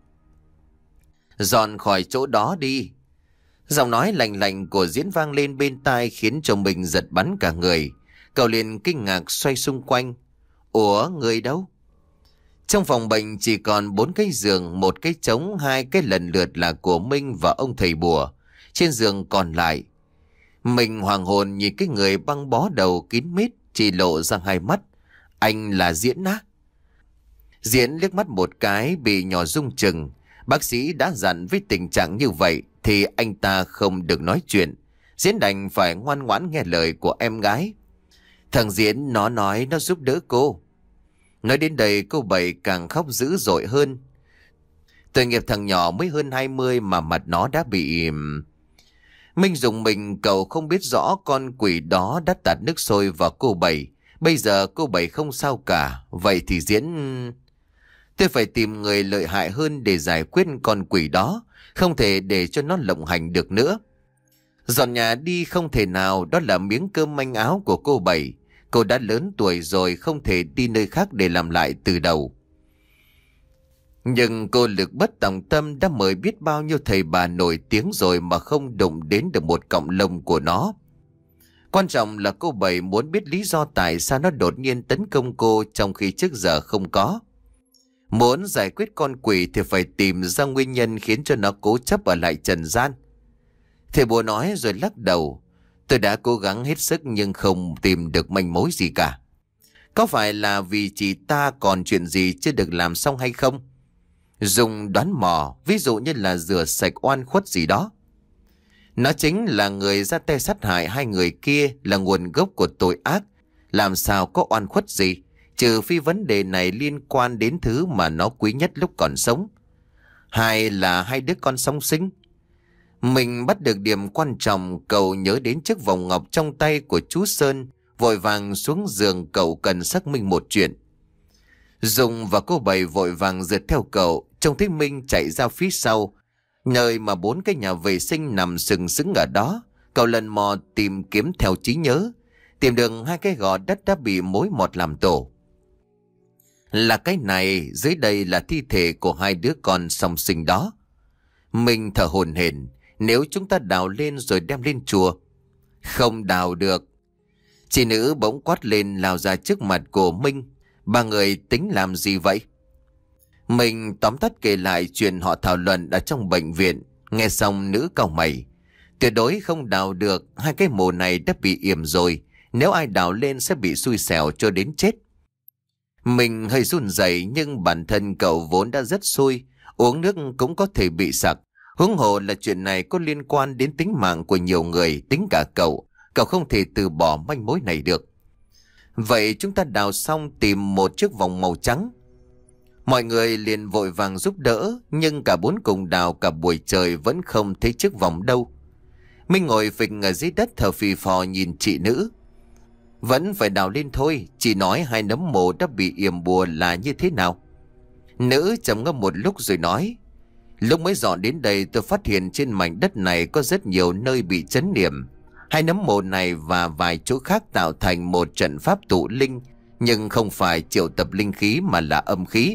Dọn khỏi chỗ đó đi. Giọng nói lạnh lạnh của Diễn vang lên bên tai khiến cho mình giật bắn cả người. Cậu liền kinh ngạc xoay xung quanh. Ủa, người đâu? Trong phòng bệnh chỉ còn bốn cái giường, một cái trống, hai cái lần lượt là của Minh và ông thầy bùa. Trên giường còn lại, mình hoàng hồn nhìn cái người băng bó đầu kín mít, chỉ lộ ra hai mắt. Anh là Diễn á? Diễn liếc mắt một cái bị nhỏ rung chừng. Bác sĩ đã dặn với tình trạng như vậy thì anh ta không được nói chuyện. Diễn đành phải ngoan ngoãn nghe lời của em gái. Thằng Diễn nó nói nó giúp đỡ cô. Nói đến đây cô Bảy càng khóc dữ dội hơn. Tội nghiệp thằng nhỏ mới hơn hai mươi mà mặt nó đã bị... Minh dùng mình, cậu không biết rõ con quỷ đó đã tạt nước sôi vào cô Bảy. Bây giờ cô Bảy không sao cả. Vậy thì Diễn... Tôi phải tìm người lợi hại hơn để giải quyết con quỷ đó. Không thể để cho nó lộng hành được nữa. Dọn nhà đi không thể nào, đó là miếng cơm manh áo của cô Bảy. Cô đã lớn tuổi rồi, không thể đi nơi khác để làm lại từ đầu. Nhưng cô Lực bất tòng tâm đã mời biết bao nhiêu thầy bà nổi tiếng rồi mà không đụng đến được một cọng lông của nó. Quan trọng là cô Bảy muốn biết lý do tại sao nó đột nhiên tấn công cô trong khi trước giờ không có. Muốn giải quyết con quỷ thì phải tìm ra nguyên nhân khiến cho nó cố chấp ở lại trần gian. Thầy bùa nói rồi lắc đầu. Tôi đã cố gắng hết sức nhưng không tìm được manh mối gì cả. Có phải là vì chị ta còn chuyện gì chưa được làm xong hay không? Dùng đoán mò, ví dụ như là rửa sạch oan khuất gì đó. Nó chính là người ra tay sát hại hai người kia, là nguồn gốc của tội ác. Làm sao có oan khuất gì, trừ phi vấn đề này liên quan đến thứ mà nó quý nhất lúc còn sống. Hai là hai đứa con song sinh. Mình bắt được điểm quan trọng, cậu nhớ đến chiếc vòng ngọc trong tay của chú Sơn, vội vàng xuống giường. Cậu cần xác minh một chuyện. Dung và cô Bảy vội vàng rượt theo cậu, trông thấy Minh chạy ra phía sau, nơi mà bốn cái nhà vệ sinh nằm sừng sững ở đó. Cậu lần mò tìm kiếm theo trí nhớ, tìm được hai cái gò đất đã bị mối mọt làm tổ. Là cái này, dưới đây là thi thể của hai đứa con song sinh đó. Minh thở hổn hển. Nếu chúng ta đào lên rồi đem lên chùa? Không đào được. Chị nữ bỗng quát lên, lao ra trước mặt của Minh. Ba người tính làm gì vậy? Mình tóm tắt kể lại chuyện họ thảo luận ở trong bệnh viện. Nghe xong nữ cau mày. Tuyệt đối không đào được, hai cái mồ này đã bị yểm rồi. Nếu ai đào lên sẽ bị xui xẻo cho đến chết. Mình hơi run rẩy, nhưng bản thân cậu vốn đã rất xui, uống nước cũng có thể bị sặc. Huống hồ là chuyện này có liên quan đến tính mạng của nhiều người, tính cả cậu. Cậu không thể từ bỏ manh mối này được. Vậy chúng ta đào xong tìm một chiếc vòng màu trắng. Mọi người liền vội vàng giúp đỡ, nhưng cả bốn cùng đào cả buổi trời vẫn không thấy chiếc vòng đâu. Minh ngồi phịch ở dưới đất thở phì phò nhìn chị nữ. Vẫn phải đào lên thôi, chị nói hai nấm mồ đã bị yểm bùa là như thế nào? Nữ trầm ngâm một lúc rồi nói. Lúc mới dọn đến đây tôi phát hiện trên mảnh đất này có rất nhiều nơi bị trấn niệm. Hai nấm mồ này và vài chỗ khác tạo thành một trận pháp tụ linh, nhưng không phải triệu tập linh khí mà là âm khí.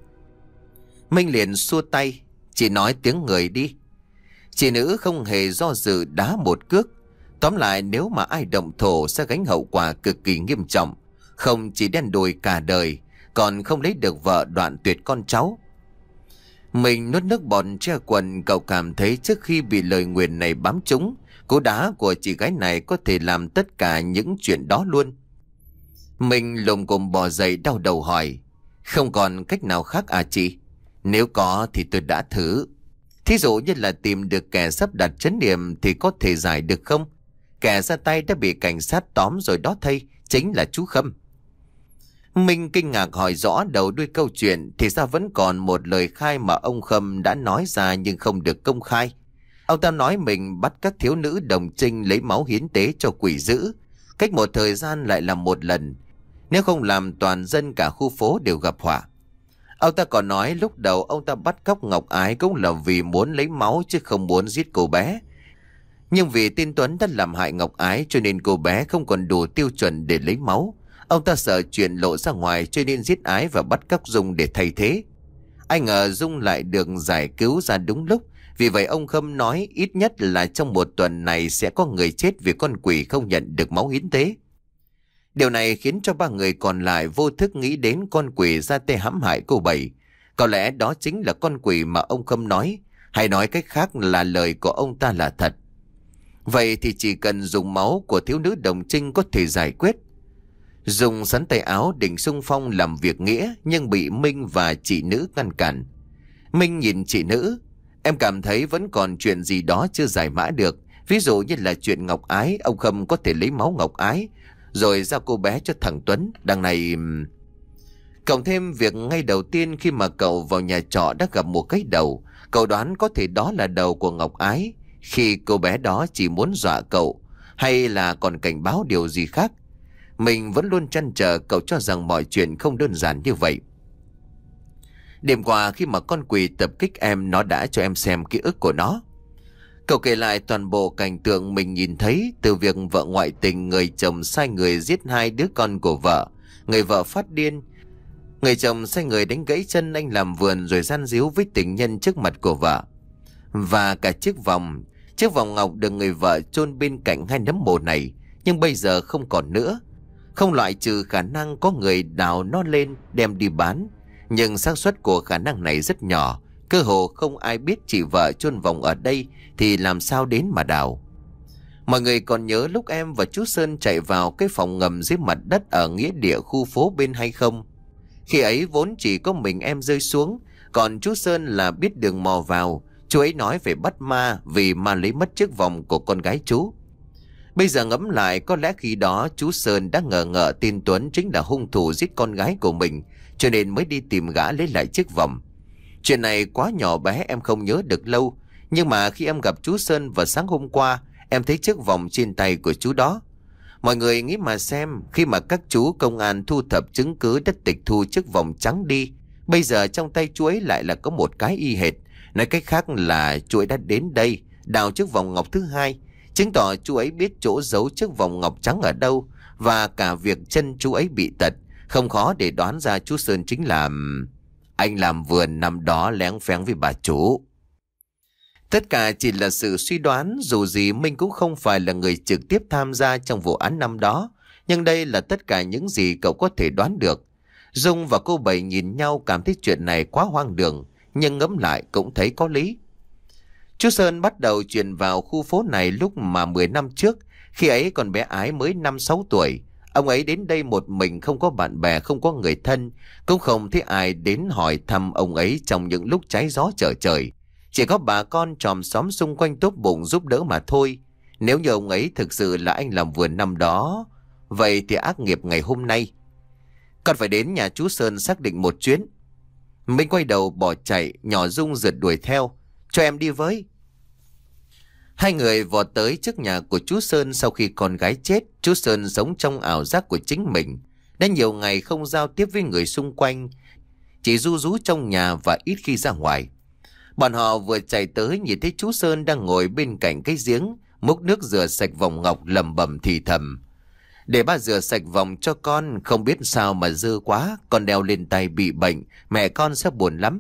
Minh liền xua tay. Chị nói tiếng người đi. Chị nữ không hề do dự đá một cước. Tóm lại, nếu mà ai động thổ sẽ gánh hậu quả cực kỳ nghiêm trọng. Không chỉ đen đủi cả đời, còn không lấy được vợ, đoạn tuyệt con cháu. Mình nuốt nước bọt che quần. Cậu cảm thấy trước khi bị lời nguyền này bám trúng, cú đá của chị gái này có thể làm tất cả những chuyện đó luôn. Mình lồm cồm bò dậy đau đầu hỏi. Không còn cách nào khác à chị? Nếu có thì tôi đã thử. Thí dụ như là tìm được kẻ sắp đặt trấn niệm thì có thể giải được không? Kẻ ra tay đã bị cảnh sát tóm rồi đó thầy, chính là chú Khâm. Minh kinh ngạc hỏi rõ đầu đuôi câu chuyện, thì ra vẫn còn một lời khai mà ông Khâm đã nói ra nhưng không được công khai. Ông ta nói mình bắt các thiếu nữ đồng trinh lấy máu hiến tế cho quỷ dữ, cách một thời gian lại làm một lần. Nếu không làm toàn dân cả khu phố đều gặp họa. Ông ta còn nói lúc đầu ông ta bắt cóc Ngọc Ái cũng là vì muốn lấy máu chứ không muốn giết cô bé. Nhưng vì tin Tuấn đã làm hại Ngọc Ái cho nên cô bé không còn đủ tiêu chuẩn để lấy máu. Ông ta sợ chuyện lộ ra ngoài cho nên giết Ái và bắt cóc Dung để thay thế. Ai ngờ Dung lại được giải cứu ra đúng lúc. Vì vậy ông Khâm nói ít nhất là trong một tuần này sẽ có người chết vì con quỷ không nhận được máu hiến tế. Điều này khiến cho ba người còn lại vô thức nghĩ đến con quỷ ra tay hãm hại cô Bảy. Có lẽ đó chính là con quỷ mà ông Khâm nói, hay nói cách khác là lời của ông ta là thật. Vậy thì chỉ cần dùng máu của thiếu nữ đồng trinh có thể giải quyết. Dung sắn tay áo định xung phong làm việc nghĩa, nhưng bị Minh và chị nữ ngăn cản. Minh nhìn chị nữ: "Em cảm thấy vẫn còn chuyện gì đó chưa giải mã được. Ví dụ như là chuyện Ngọc Ái, ông Khâm có thể lấy máu Ngọc Ái rồi giao cô bé cho thằng Tuấn. Đằng này... Cộng thêm việc ngay đầu tiên khi mà cậu vào nhà trọ đã gặp một cái đầu. Cậu đoán có thể đó là đầu của Ngọc Ái, khi cô bé đó chỉ muốn dọa cậu, hay là còn cảnh báo điều gì khác. Mình vẫn luôn trăn trở cậu cho rằng mọi chuyện không đơn giản như vậy. Đêm qua khi mà con quỷ tập kích em, nó đã cho em xem ký ức của nó." Cậu kể lại toàn bộ cảnh tượng mình nhìn thấy, từ việc vợ ngoại tình, người chồng sai người giết hai đứa con của vợ, người vợ phát điên, người chồng sai người đánh gãy chân anh làm vườn rồi gian díu với tình nhân trước mặt của vợ, và cả chiếc vòng, chiếc vòng ngọc được người vợ chôn bên cạnh hai nấm mồ này, nhưng bây giờ không còn nữa. Không loại trừ khả năng có người đào nó lên đem đi bán, nhưng xác suất của khả năng này rất nhỏ. Cơ hồ không ai biết chị vợ chôn vòng ở đây thì làm sao đến mà đào. Mọi người còn nhớ lúc em và chú Sơn chạy vào cái phòng ngầm dưới mặt đất ở nghĩa địa khu phố bên hay không? Khi ấy vốn chỉ có mình em rơi xuống, còn chú Sơn là biết đường mò vào. Chú ấy nói về bắt ma vì ma lấy mất chiếc vòng của con gái chú. Bây giờ ngẫm lại, có lẽ khi đó chú Sơn đã ngờ ngợ tin Tuấn chính là hung thủ giết con gái của mình, cho nên mới đi tìm gã lấy lại chiếc vòng. Chuyện này quá nhỏ bé em không nhớ được lâu, nhưng mà khi em gặp chú Sơn vào sáng hôm qua, em thấy chiếc vòng trên tay của chú đó. Mọi người nghĩ mà xem, khi mà các chú công an thu thập chứng cứ đã tịch thu chiếc vòng trắng đi, bây giờ trong tay chú ấy lại là có một cái y hệt. Nói cách khác là chú ấy đã đến đây đào chiếc vòng ngọc thứ hai, chứng tỏ chú ấy biết chỗ giấu chiếc vòng ngọc trắng ở đâu, và cả việc chân chú ấy bị tật, không khó để đoán ra chú Sơn chính là anh làm vườn năm đó léng phéng với bà chủ. Tất cả chỉ là sự suy đoán, dù gì Minh cũng không phải là người trực tiếp tham gia trong vụ án năm đó, nhưng đây là tất cả những gì cậu có thể đoán được. Dung và cô Bảy nhìn nhau cảm thấy chuyện này quá hoang đường, nhưng ngẫm lại cũng thấy có lý. Chú Sơn bắt đầu chuyển vào khu phố này lúc mà mười năm trước, khi ấy còn bé Ái mới năm sáu tuổi. Ông ấy đến đây một mình, không có bạn bè, không có người thân, cũng không thấy ai đến hỏi thăm ông ấy trong những lúc trái gió trở trời. Chỉ có bà con chòm xóm xung quanh tốt bụng giúp đỡ mà thôi. Nếu như ông ấy thực sự là anh làm vườn năm đó, vậy thì ác nghiệp ngày hôm nay. Còn phải đến nhà chú Sơn xác định một chuyến. Minh quay đầu bỏ chạy, nhỏ Dung rượt đuổi theo. Cho em đi với. Hai người vọt tới trước nhà của chú Sơn. Sau khi con gái chết, chú Sơn sống trong ảo giác của chính mình. Đã nhiều ngày không giao tiếp với người xung quanh, chỉ ru rú trong nhà và ít khi ra ngoài. Bọn họ vừa chạy tới nhìn thấy chú Sơn đang ngồi bên cạnh cái giếng, múc nước rửa sạch vòng ngọc, lẩm bẩm thì thầm: "Để ba rửa sạch vòng cho con, không biết sao mà dơ quá, con đeo lên tay bị bệnh, mẹ con sẽ buồn lắm."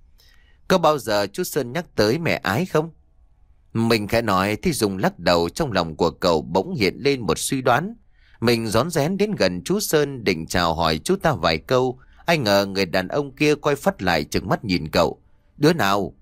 Có bao giờ chú Sơn nhắc tới mẹ Ái không? Mình khẽ nói thì Dung lắc đầu. Trong lòng của cậu bỗng hiện lên một suy đoán. Mình rón rén đến gần chú Sơn định chào hỏi chú ta vài câu, ai ngờ người đàn ông kia quay phắt lại trừng mắt nhìn cậu. "Đứa nào?"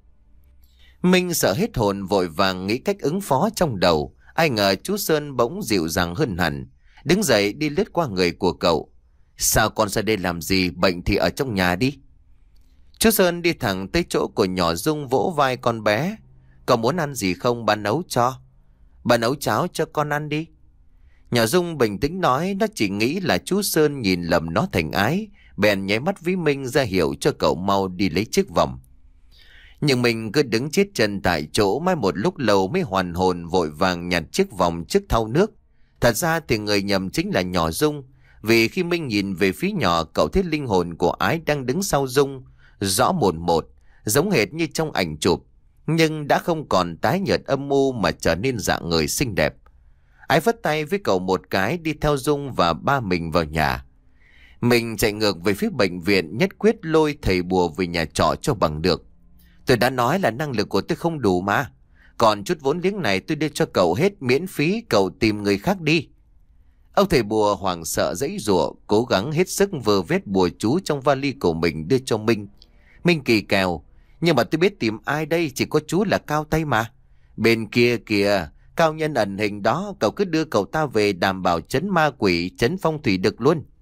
Mình sợ hết hồn, vội vàng nghĩ cách ứng phó trong đầu. Ai ngờ chú Sơn bỗng dịu dàng hơn hẳn, đứng dậy đi lướt qua người của cậu. "Sao con ra đây làm gì? Bệnh thì ở trong nhà đi." Chú Sơn đi thẳng tới chỗ của nhỏ Dung, vỗ vai con bé. "Có muốn ăn gì không? Bà nấu cho." "Bà nấu cháo cho con ăn đi." Nhỏ Dung bình tĩnh nói. Nó chỉ nghĩ là chú Sơn nhìn lầm nó thành Ái, bèn nháy mắt với Minh ra hiệu cho cậu mau đi lấy chiếc vòng. Nhưng mình cứ đứng chết chân tại chỗ mãi một lúc lâu mới hoàn hồn, vội vàng nhặt chiếc vòng trước thau nước. Thật ra thì người nhầm chính là nhỏ Dung, vì khi Minh nhìn về phía nhỏ, cậu thấy linh hồn của Ái đang đứng sau Dung, rõ mồn một, giống hệt như trong ảnh chụp, nhưng đã không còn tái nhợt âm u mà trở nên dạng người xinh đẹp. Ái phất tay với cậu một cái, đi theo Dung và ba mình vào nhà. Mình chạy ngược về phía bệnh viện, nhất quyết lôi thầy bùa về nhà trọ cho bằng được. "Tôi đã nói là năng lực của tôi không đủ mà. Còn chút vốn liếng này tôi đưa cho cậu hết miễn phí, cậu tìm người khác đi." Ông thầy bùa hoảng sợ giãy giụa, cố gắng hết sức vơ vét bùa chú trong vali của mình đưa cho Minh. Minh kỳ kèo: "Nhưng mà tôi biết tìm ai đây, chỉ có chú là cao tay mà." "Bên kia kìa, cao nhân ẩn hình đó, cậu cứ đưa cậu ta về đảm bảo trấn ma quỷ, trấn phong thủy được luôn."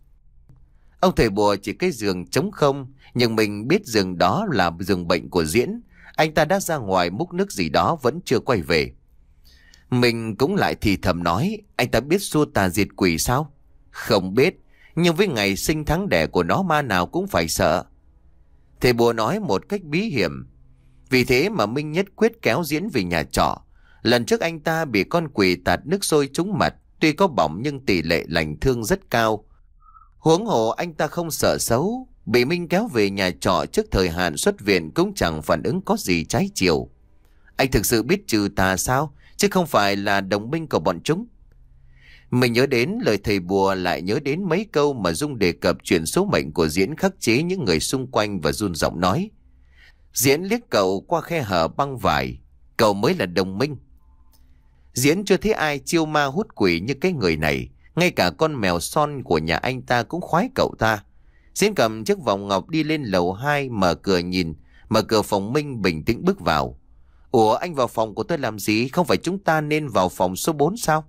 Ông thầy bùa chỉ cái giường trống không, nhưng mình biết giường đó là giường bệnh của Diễn. Anh ta đã ra ngoài múc nước gì đó vẫn chưa quay về. Mình cũng lại thì thầm nói, anh ta biết xua tà diệt quỷ sao? Không biết, nhưng với ngày sinh tháng đẻ của nó ma nào cũng phải sợ. Thầy bùa nói một cách bí hiểm. Vì thế mà Minh nhất quyết kéo Diễn về nhà trọ. Lần trước anh ta bị con quỷ tạt nước sôi trúng mặt, tuy có bỏng nhưng tỷ lệ lành thương rất cao. Huống hồ anh ta không sợ xấu, bị Minh kéo về nhà trọ trước thời hạn xuất viện cũng chẳng phản ứng có gì trái chiều. Anh thực sự biết trừ tà sao, chứ không phải là đồng minh của bọn chúng. Mình nhớ đến lời thầy bùa, lại nhớ đến mấy câu mà Dung đề cập chuyện số mệnh của Diễn khắc chế những người xung quanh và run giọng nói. Diễn liếc cậu qua khe hở băng vải, cậu mới là đồng minh. Diễn chưa thấy ai chiêu ma hút quỷ như cái người này, ngay cả con mèo son của nhà anh ta cũng khoái cậu ta. Diễn cầm chiếc vòng ngọc đi lên lầu hai, mở cửa nhìn, mở cửa phòng Minh bình tĩnh bước vào. Ủa, anh vào phòng của tôi làm gì? Không phải chúng ta nên vào phòng số bốn sao?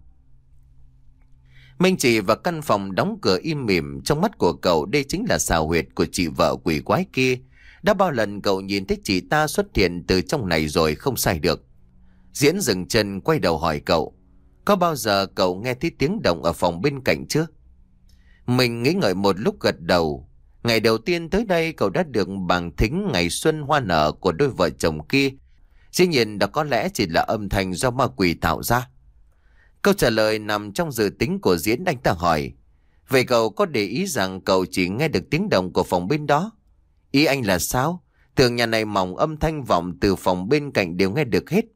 Minh chỉ vào căn phòng đóng cửa im mỉm. Trong mắt của cậu đây chính là xào huyệt của chị vợ quỷ quái kia. Đã bao lần cậu nhìn thấy chị ta xuất hiện từ trong này rồi không sai được. Diễn dừng chân quay đầu hỏi cậu, có bao giờ cậu nghe thấy tiếng động ở phòng bên cạnh chưa? Mình nghĩ ngợi một lúc gật đầu. Ngày đầu tiên tới đây cậu đã được bàng thính ngày xuân hoa nở của đôi vợ chồng kia. Dĩ nhiên đó có lẽ chỉ là âm thanh do ma quỷ tạo ra. Câu trả lời nằm trong dự tính của Diễn. Anh ta hỏi, vậy cậu có để ý rằng cậu chỉ nghe được tiếng động của phòng bên đó? Ý anh là sao? Thường nhà này mỏng, âm thanh vọng từ phòng bên cạnh đều nghe được hết.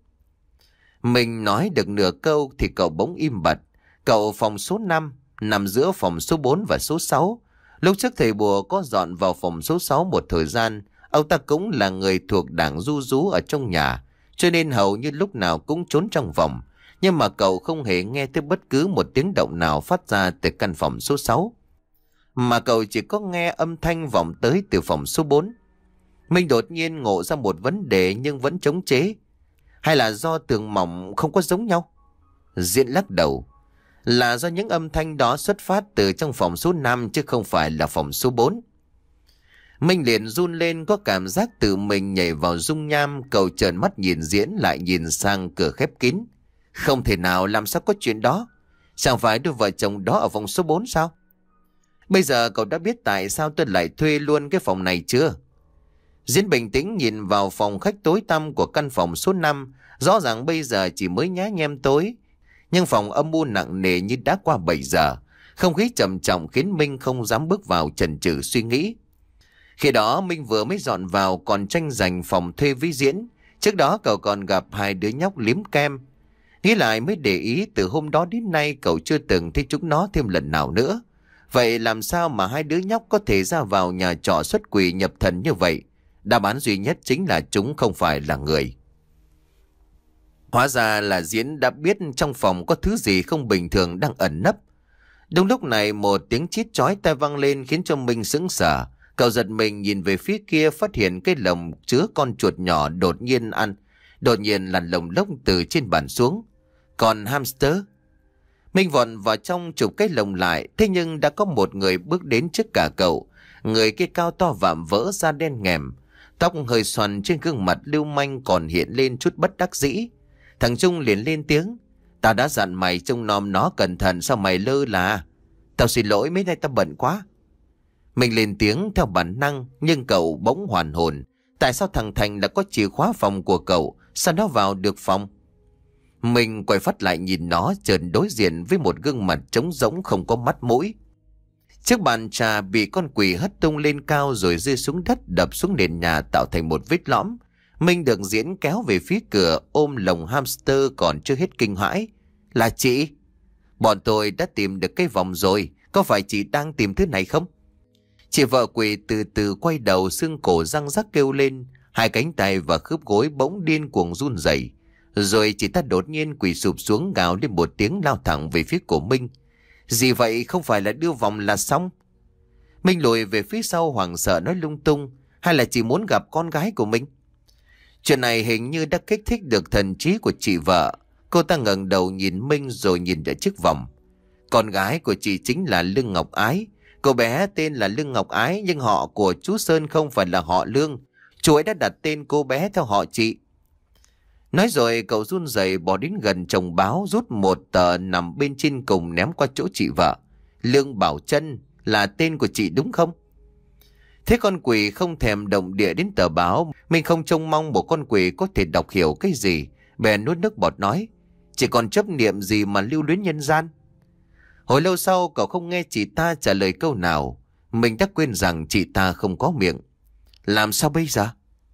Mình nói được nửa câu thì cậu bỗng im bặt. Cậu phòng số năm, nằm giữa phòng số bốn và số sáu. Lúc trước thầy bùa có dọn vào phòng số sáu một thời gian. Ông ta cũng là người thuộc đảng du rú ở trong nhà, cho nên hầu như lúc nào cũng trốn trong phòng. Nhưng mà cậu không hề nghe thấy bất cứ một tiếng động nào phát ra từ căn phòng số sáu. Mà cậu chỉ có nghe âm thanh vọng tới từ phòng số bốn. Mình đột nhiên ngộ ra một vấn đề nhưng vẫn chống chế. Hay là do tường mỏng không có giống nhau? Diễn lắc đầu. Là do những âm thanh đó xuất phát từ trong phòng số năm chứ không phải là phòng số bốn. Minh liền run lên, có cảm giác tự mình nhảy vào dung nham. Cậu trợn mắt nhìn Diễn, lại nhìn sang cửa khép kín. Không thể nào, làm sao có chuyện đó? Chẳng phải đôi vợ chồng đó ở phòng số bốn sao? Bây giờ cậu đã biết tại sao tôi lại thuê luôn cái phòng này chưa? Diễn bình tĩnh nhìn vào phòng khách tối tăm của căn phòng số năm. Rõ ràng bây giờ chỉ mới nhá nhem tối, nhưng phòng âm u nặng nề như đã qua bảy giờ. Không khí trầm trọng khiến Minh không dám bước vào, chần chừ suy nghĩ. Khi đó Minh vừa mới dọn vào còn tranh giành phòng thuê với Diễn. Trước đó cậu còn gặp hai đứa nhóc liếm kem. Nghĩ lại mới để ý từ hôm đó đến nay cậu chưa từng thấy chúng nó thêm lần nào nữa. Vậy làm sao mà hai đứa nhóc có thể ra vào nhà trọ xuất quỷ nhập thần như vậy? Đáp án duy nhất chính là chúng không phải là người. Hóa ra là Diễn đã biết trong phòng có thứ gì không bình thường đang ẩn nấp. Đúng lúc này một tiếng chít chói tai vang lên khiến cho Minh sững sờ. Cậu giật mình nhìn về phía kia, phát hiện cái lồng chứa con chuột nhỏ đột nhiên ăn. Đột nhiên lăn lồng lốc từ trên bàn xuống. Còn hamster. Minh vọt vào trong chụp cái lồng lại. Thế nhưng đã có một người bước đến trước cả cậu. Người kia cao to vạm vỡ, da đen ngèm, tóc hơi xoăn, trên gương mặt lưu manh còn hiện lên chút bất đắc dĩ. Thằng Trung liền lên tiếng. Tao đã dặn mày trông nom nó cẩn thận, sao mày lơ là? Tao xin lỗi, mấy nay tao bận quá. Mình lên tiếng theo bản năng, nhưng cậu bỗng hoàn hồn. Tại sao thằng Thành đã có chìa khóa phòng của cậu, sao nó vào được phòng? Mình quay phát lại nhìn nó, chợt đối diện với một gương mặt trống rỗng không có mắt mũi. Chiếc bàn trà bị con quỷ hất tung lên cao rồi rơi xuống đất, đập xuống nền nhà tạo thành một vết lõm. Minh được Diễn kéo về phía cửa, ôm lồng hamster còn chưa hết kinh hãi. Là chị? Bọn tôi đã tìm được cái vòng rồi, có phải chị đang tìm thứ này không? Chị vợ quỷ từ từ quay đầu, xương cổ răng rắc kêu lên, hai cánh tay và khớp gối bỗng điên cuồng run rẩy. Rồi chị ta đột nhiên quỳ sụp xuống, gào lên một tiếng, lao thẳng về phía của Minh. Gì vậy, không phải là đưa vòng là xong? Minh lùi về phía sau hoảng sợ nói lung tung. Hay là chị muốn gặp con gái của mình? Chuyện này hình như đã kích thích được thần trí của chị vợ. Cô ta ngẩng đầu nhìn Minh rồi nhìn ở chiếc vòng. Con gái của chị chính là Lương Ngọc Ái. Cô bé tên là Lương Ngọc Ái, nhưng họ của chú Sơn không phải là họ Lương. Chú ấy đã đặt tên cô bé theo họ chị. Nói rồi cậu run rẩy bỏ đến gần chồng báo, rút một tờ nằm bên trên cùng ném qua chỗ chị vợ. Lương Bảo Trân là tên của chị đúng không? Thế con quỷ không thèm động địa đến tờ báo. Mình không trông mong một con quỷ có thể đọc hiểu cái gì. Bèn nuốt nước bọt nói, chỉ còn chấp niệm gì mà lưu luyến nhân gian. Hồi lâu sau cậu không nghe chị ta trả lời câu nào. Mình đã quên rằng chị ta không có miệng. Làm sao bây giờ?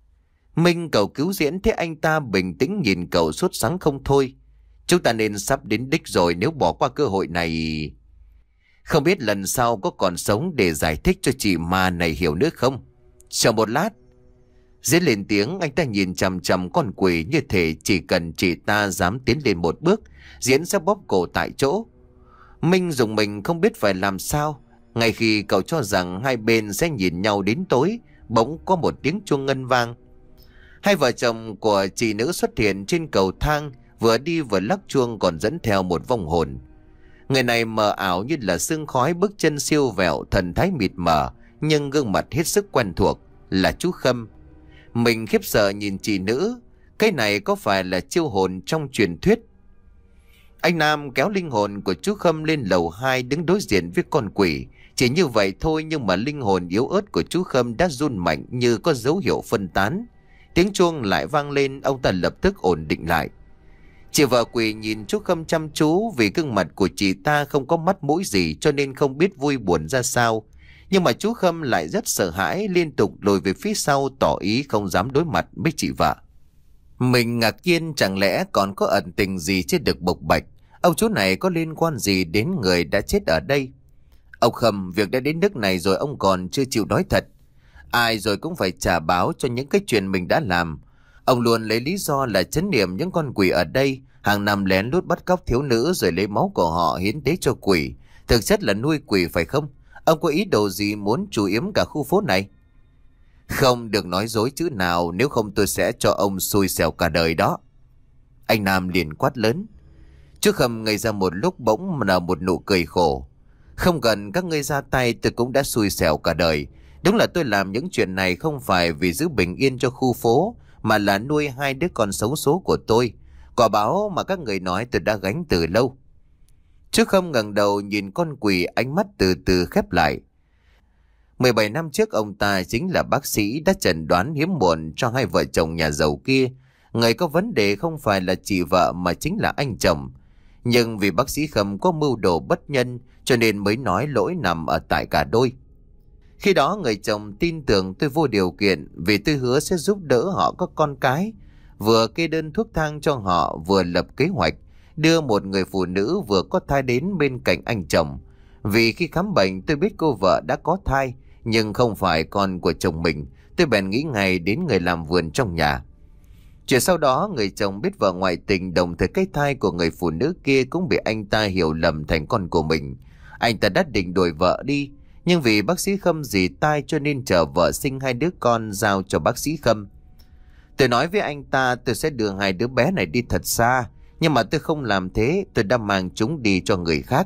Minh cậu cứu diễn thế anh ta bình tĩnh nhìn cậu sốt sắng không thôi. Chúng ta nên sắp đến đích rồi, nếu bỏ qua cơ hội này. Không biết lần sau có còn sống để giải thích cho chị ma này hiểu nữa không? Chờ một lát. Diễn lên tiếng, anh ta nhìn chằm chằm con quỷ như thể chỉ cần chị ta dám tiến lên một bước, Diễn sẽ bóp cổ tại chỗ. Minh dùng mình không biết phải làm sao. Ngay khi cậu cho rằng hai bên sẽ nhìn nhau đến tối, bỗng có một tiếng chuông ngân vang. Hai vợ chồng của chị nữ xuất hiện trên cầu thang, vừa đi vừa lắc chuông còn dẫn theo một vong hồn. Người này mờ ảo như là sương khói, bước chân siêu vẹo, thần thái mịt mờ, nhưng gương mặt hết sức quen thuộc, là chú Khâm. Mình khiếp sợ nhìn chị nữ, cái này có phải là chiêu hồn trong truyền thuyết? Anh Nam kéo linh hồn của chú Khâm lên lầu hai đứng đối diện với con quỷ. Chỉ như vậy thôi nhưng mà linh hồn yếu ớt của chú Khâm đã run mạnh như có dấu hiệu phân tán. Tiếng chuông lại vang lên, ông ta lập tức ổn định lại. Chị vợ quỷ nhìn chú Khâm chăm chú, vì gương mặt của chị ta không có mắt mũi gì cho nên không biết vui buồn ra sao. Nhưng mà chú Khâm lại rất sợ hãi, liên tục lùi về phía sau tỏ ý không dám đối mặt với chị vợ. Mình ngạc nhiên, chẳng lẽ còn có ẩn tình gì chưa được bộc bạch? Ông chú này có liên quan gì đến người đã chết ở đây? Ông Khâm, việc đã đến nước này rồi ông còn chưa chịu nói thật. Ai rồi cũng phải trả báo cho những cái chuyện mình đã làm. Ông luôn lấy lý do là trấn niệm những con quỷ ở đây hàng năm lén lút bắt cóc thiếu nữ rồi lấy máu của họ hiến tế cho quỷ. Thực chất là nuôi quỷ phải không? Ông có ý đồ gì muốn trù yếm cả khu phố này? Không được nói dối chữ nào, nếu không tôi sẽ cho ông xui xẻo cả đời đó. Anh Nam liền quát lớn. Chú Khâm ngây ra một lúc, bỗng nở một nụ cười khổ. Không cần các ngươi ra tay tôi cũng đã xui xẻo cả đời. Đúng là tôi làm những chuyện này không phải vì giữ bình yên cho khu phố, mà là nuôi hai đứa con xấu số của tôi. Quả báo mà các người nói tôi đã gánh từ lâu. Chú Khâm ngẩng đầu nhìn con quỷ, ánh mắt từ từ khép lại. mười bảy năm trước ông ta chính là bác sĩ đã chẩn đoán hiếm muộn cho hai vợ chồng nhà giàu kia. Người có vấn đề không phải là chị vợ mà chính là anh chồng. Nhưng vì bác sĩ Khâm có mưu đồ bất nhân cho nên mới nói lỗi nằm ở tại cả đôi. Khi đó người chồng tin tưởng tôi vô điều kiện vì tôi hứa sẽ giúp đỡ họ có con cái. Vừa kê đơn thuốc thang cho họ, vừa lập kế hoạch đưa một người phụ nữ vừa có thai đến bên cạnh anh chồng. Vì khi khám bệnh tôi biết cô vợ đã có thai nhưng không phải con của chồng mình. Tôi bèn nghĩ ngay đến người làm vườn trong nhà. Chuyện sau đó người chồng biết vợ ngoại tình, đồng thời cái thai của người phụ nữ kia cũng bị anh ta hiểu lầm thành con của mình. Anh ta đã định đuổi vợ đi, nhưng vì bác sĩ Khâm dì tai cho nên chờ vợ sinh hai đứa con giao cho bác sĩ Khâm. Tôi nói với anh ta tôi sẽ đưa hai đứa bé này đi thật xa, nhưng mà tôi không làm thế, tôi đã mang chúng đi cho người khác.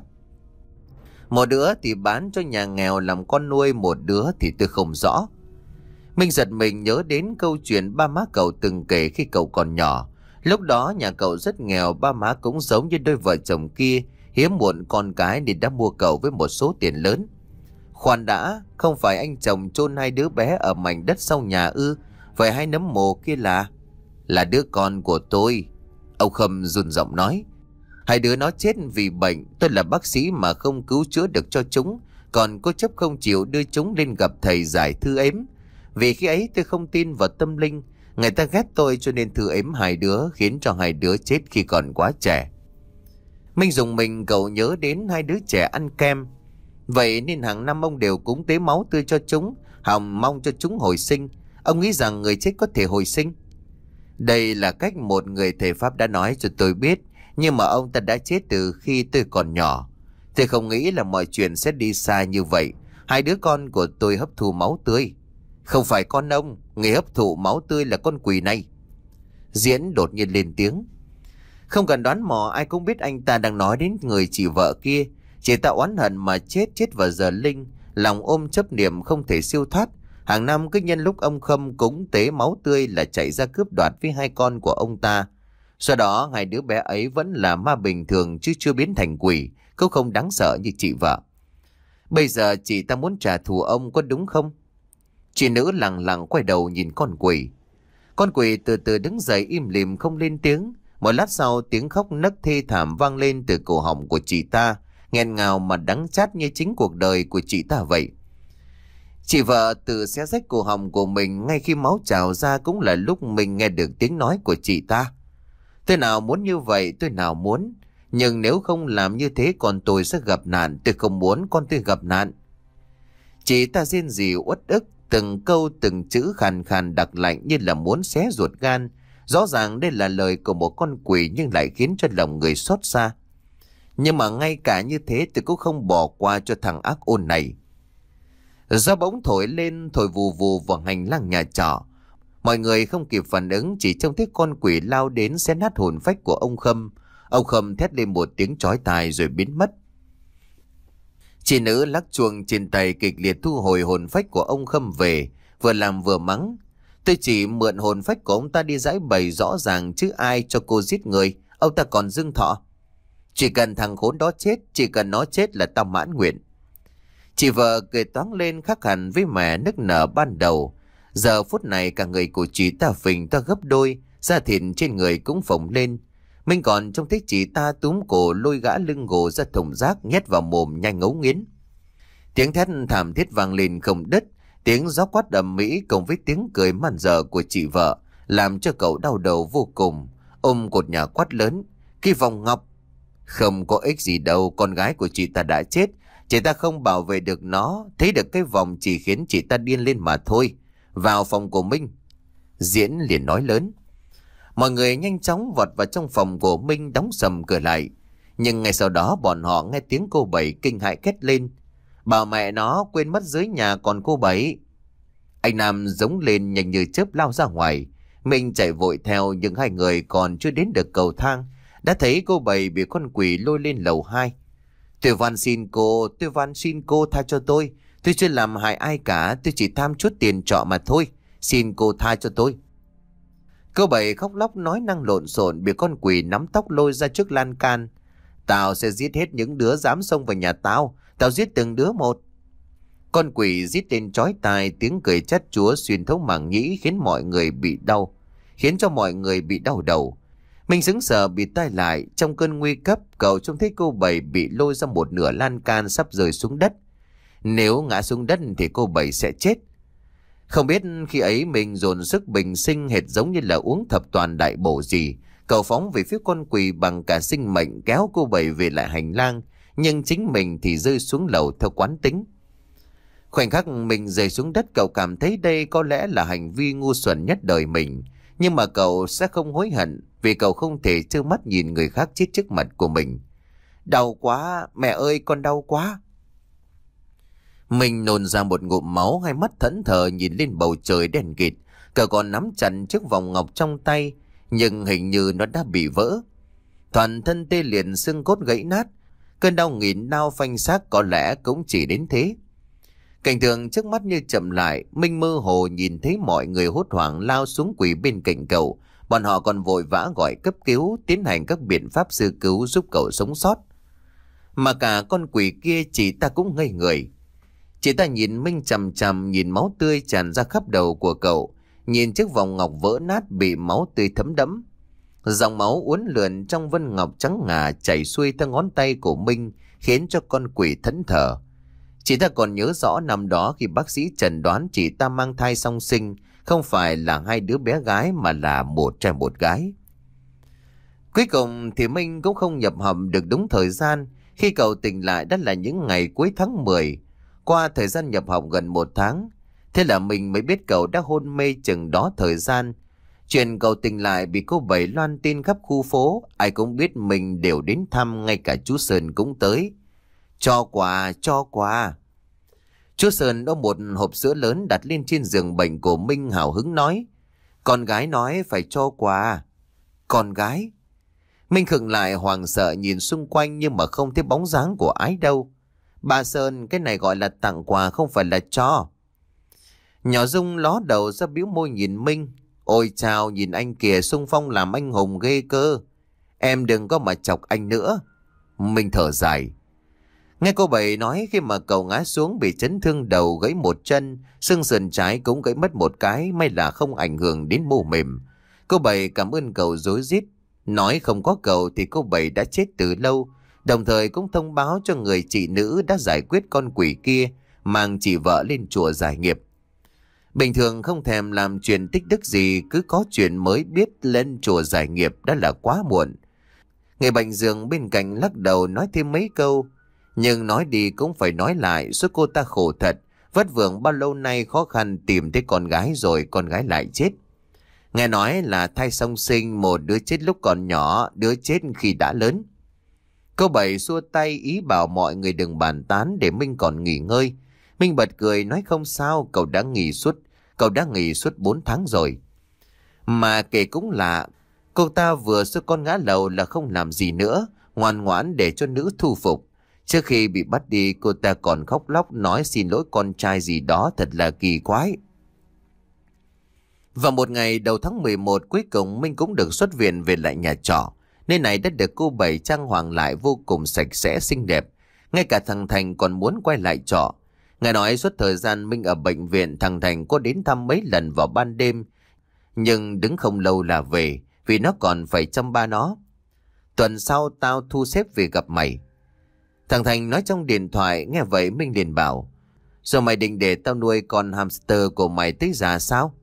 Một đứa thì bán cho nhà nghèo làm con nuôi, một đứa thì tôi không rõ. Mình giật mình nhớ đến câu chuyện ba má cậu từng kể khi cậu còn nhỏ. Lúc đó nhà cậu rất nghèo, ba má cũng giống như đôi vợ chồng kia, hiếm muộn con cái nên đã mua cậu với một số tiền lớn. Khoan đã, không phải anh chồng chôn hai đứa bé ở mảnh đất sau nhà ư? Vậy hai nấm mồ kia là... Là đứa con của tôi. Ông Khâm run giọng nói. Hai đứa nó chết vì bệnh, tôi là bác sĩ mà không cứu chữa được cho chúng, còn cố chấp không chịu đưa chúng lên gặp thầy giải thư ếm. Vì khi ấy tôi không tin vào tâm linh, người ta ghét tôi cho nên thư ếm hai đứa, khiến cho hai đứa chết khi còn quá trẻ. Minh dùng mình cậu nhớ đến hai đứa trẻ ăn kem. Vậy nên hàng năm ông đều cúng tế máu tươi cho chúng, hòng mong cho chúng hồi sinh. Ông nghĩ rằng người chết có thể hồi sinh? Đây là cách một người thầy Pháp đã nói cho tôi biết, nhưng mà ông ta đã chết từ khi tôi còn nhỏ. Tôi không nghĩ là mọi chuyện sẽ đi xa như vậy. Hai đứa con của tôi hấp thụ máu tươi. Không phải con ông, người hấp thụ máu tươi là con quỷ này. Diễn đột nhiên lên tiếng. Không cần đoán mò, ai cũng biết anh ta đang nói đến người chị vợ kia. Chị ta oán hận mà chết chết vào giờ linh, lòng ôm chấp niệm không thể siêu thoát. Hàng năm cứ nhân lúc ông Khâm cúng tế máu tươi là chạy ra cướp đoạt với hai con của ông ta. Do đó hai đứa bé ấy vẫn là ma bình thường chứ chưa biến thành quỷ, cũng không đáng sợ như chị vợ. Bây giờ chị ta muốn trả thù ông có đúng không? Chị nữ lặng lặng quay đầu nhìn con quỷ. Con quỷ từ từ đứng dậy im lìm không lên tiếng. Một lát sau tiếng khóc nấc thê thảm vang lên từ cổ họng của chị ta, nghẹn ngào mà đắng chát như chính cuộc đời của chị ta vậy. Chị vợ tự xé rách cổ họng của mình ngay khi máu trào ra cũng là lúc mình nghe được tiếng nói của chị ta. Tôi nào muốn như vậy, tôi nào muốn. Nhưng nếu không làm như thế con tôi sẽ gặp nạn, tôi không muốn con tôi gặp nạn. Chị ta rên rỉ uất ức, từng câu từng chữ khàn khàn đặc lạnh như là muốn xé ruột gan. Rõ ràng đây là lời của một con quỷ nhưng lại khiến cho lòng người xót xa. Nhưng mà ngay cả như thế tôi cũng không bỏ qua cho thằng ác ôn này. Gió bỗng thổi lên, thổi vù vù vào hành lang nhà trọ. Mọi người không kịp phản ứng, chỉ trông thấy con quỷ lao đến xé nát hồn phách của ông Khâm. Ông Khâm thét lên một tiếng chói tai rồi biến mất. Chị nữ lắc chuông trên tay kịch liệt thu hồi hồn phách của ông Khâm về, vừa làm vừa mắng. Tôi chỉ mượn hồn phách của ông ta đi giải bày rõ ràng chứ ai cho cô giết người, ông ta còn dưng thọ. Chỉ cần thằng khốn đó chết, chỉ cần nó chết là tao mãn nguyện. Chị vợ cười toáng lên khác hẳn với mẹ nức nở ban đầu. Giờ phút này cả người của chị ta phình ta gấp đôi, da thịt trên người cũng phồng lên. Mình còn trông thấy chị ta túm cổ lôi gã lưng gồ ra thùng rác nhét vào mồm nhanh ngấu nghiến. Tiếng thét thảm thiết vang lên không đứt, tiếng gió quát ầm ĩ cùng với tiếng cười man dợ của chị vợ làm cho cậu đau đầu vô cùng. Ôm cột nhà quát lớn: "Cái vòng ngọc!" Không có ích gì đâu, con gái của chị ta đã chết, chị ta không bảo vệ được nó, thấy được cái vòng chỉ khiến chị ta điên lên mà thôi. Vào phòng của Minh. Diễn liền nói lớn. Mọi người nhanh chóng vọt vào trong phòng của Minh, đóng sầm cửa lại. Nhưng ngay sau đó bọn họ nghe tiếng cô Bảy kinh hãi két lên: "Bảo mẹ nó quên mất dưới nhà còn cô Bảy." Anh Nam giống lên nhanh như chớp lao ra ngoài. Minh chạy vội theo, nhưng hai người còn chưa đến được cầu thang đã thấy cô Bảy bị con quỷ lôi lên lầu hai. "Tôi van xin cô, tôi van xin cô tha cho tôi. Tôi chưa làm hại ai cả, tôi chỉ tham chút tiền trọ mà thôi. Xin cô tha cho tôi." Cô Bảy khóc lóc nói năng lộn xộn, bị con quỷ nắm tóc lôi ra trước lan can. "Tao sẽ giết hết những đứa dám xông vào nhà tao, tao giết từng đứa một." Con quỷ rít lên chói tai, tiếng cười chát chúa xuyên thấu màng nhĩ khiến mọi người bị đau, khiến cho mọi người bị đau đầu. Mình sững sờ bị tai lại, trong cơn nguy cấp cậu trông thấy cô Bảy bị lôi ra một nửa lan can sắp rơi xuống đất. Nếu ngã xuống đất thì cô Bảy sẽ chết. Không biết khi ấy mình dồn sức bình sinh hệt giống như là uống thập toàn đại bổ gì. Cậu phóng về phía con quỷ bằng cả sinh mệnh kéo cô Bảy về lại hành lang, nhưng chính mình thì rơi xuống lầu theo quán tính. Khoảnh khắc mình rơi xuống đất cậu cảm thấy đây có lẽ là hành vi ngu xuẩn nhất đời mình. Nhưng mà cậu sẽ không hối hận vì cậu không thể trơ mắt nhìn người khác chết trước mặt của mình. "Đau quá, mẹ ơi con đau quá." Mình nôn ra một ngụm máu, hai mắt thẫn thờ nhìn lên bầu trời đen kịt. Cậu còn nắm chặt chiếc vòng ngọc trong tay, nhưng hình như nó đã bị vỡ. Toàn thân tê liệt, xương cốt gãy nát. Cơn đau nghìn đau phanh xác có lẽ cũng chỉ đến thế. Cảnh tượng trước mắt như chậm lại, Minh mơ hồ nhìn thấy mọi người hốt hoảng lao xuống quỳ bên cạnh cậu. Bọn họ còn vội vã gọi cấp cứu, tiến hành các biện pháp sơ cứu giúp cậu sống sót. Mà cả con quỷ kia chị ta cũng ngây người. Chị ta nhìn Minh chằm chằm, nhìn máu tươi tràn ra khắp đầu của cậu, nhìn chiếc vòng ngọc vỡ nát bị máu tươi thấm đẫm. Dòng máu uốn lượn trong vân ngọc trắng ngà chảy xuôi theo ngón tay của Minh, khiến cho con quỷ thẫn thờ. Chị ta còn nhớ rõ năm đó khi bác sĩ chẩn đoán chị ta mang thai song sinh, không phải là hai đứa bé gái mà là một trai một gái. Cuối cùng thì Minh cũng không nhập hầm được đúng thời gian. Khi cậu tỉnh lại đã là những ngày cuối tháng mười. Qua thời gian nhập học gần một tháng, thế là mình mới biết cậu đã hôn mê chừng đó thời gian. Chuyện cậu tỉnh lại bị cô Bảy loan tin khắp khu phố, ai cũng biết mình đều đến thăm, ngay cả chú Sơn cũng tới. "Cho quà, cho quà." Chú Sơn có một hộp sữa lớn đặt lên trên giường bệnh của Minh, hào hứng nói: "Con gái nói phải cho quà." "Con gái?" Minh khựng lại hoảng sợ nhìn xung quanh nhưng mà không thấy bóng dáng của ai đâu. Bà Sơn, cái này gọi là tặng quà không phải là cho. Nhỏ Dung ló đầu ra bĩu môi nhìn Minh. Ôi chào, nhìn anh kìa, xung phong làm anh hùng ghê cơ. Em đừng có mà chọc anh nữa. Minh thở dài. Nghe cô Bảy nói, khi mà cậu ngã xuống bị chấn thương đầu, gãy một chân, xương sườn trái cũng gãy mất một cái, may là không ảnh hưởng đến mô mềm. Cô Bảy cảm ơn cậu rối rít, nói không có cậu thì cô Bảy đã chết từ lâu, đồng thời cũng thông báo cho người chị nữ đã giải quyết con quỷ kia, mang chị vợ lên chùa giải nghiệp. Bình thường không thèm làm chuyện tích đức gì, cứ có chuyện mới biết lên chùa giải nghiệp đã là quá muộn. Người bệnh giường bên cạnh lắc đầu nói thêm mấy câu, nhưng nói đi cũng phải nói lại, số cô ta khổ thật, vất vưởng bao lâu nay khó khăn tìm thấy con gái rồi con gái lại chết. Nghe nói là thai song sinh, một đứa chết lúc còn nhỏ, đứa chết khi đã lớn. Cô Bảy xua tay ý bảo mọi người đừng bàn tán để Minh còn nghỉ ngơi. Minh bật cười nói không sao, cậu đã nghỉ suốt, cậu đã nghỉ suốt bốn tháng rồi. Mà kể cũng lạ, cô ta vừa xua con ngã lầu là không làm gì nữa, ngoan ngoãn để cho nữ thu phục. Trước khi bị bắt đi, cô ta còn khóc lóc nói xin lỗi con trai gì đó, thật là kỳ quái. Vào một ngày đầu tháng mười một, cuối cùng Minh cũng được xuất viện về lại nhà trọ. Nơi này đã được cô Bảy trang hoàng lại vô cùng sạch sẽ xinh đẹp. Ngay cả thằng Thành còn muốn quay lại trọ. Nghe nói suốt thời gian Minh ở bệnh viện, thằng Thành có đến thăm mấy lần vào ban đêm. Nhưng đứng không lâu là về, vì nó còn phải chăm ba nó. Tuần sau tao thu xếp về gặp mày. Thằng Thành nói trong điện thoại. Nghe vậy Minh liền bảo, rồi mày định để tao nuôi con hamster của mày tới già sao?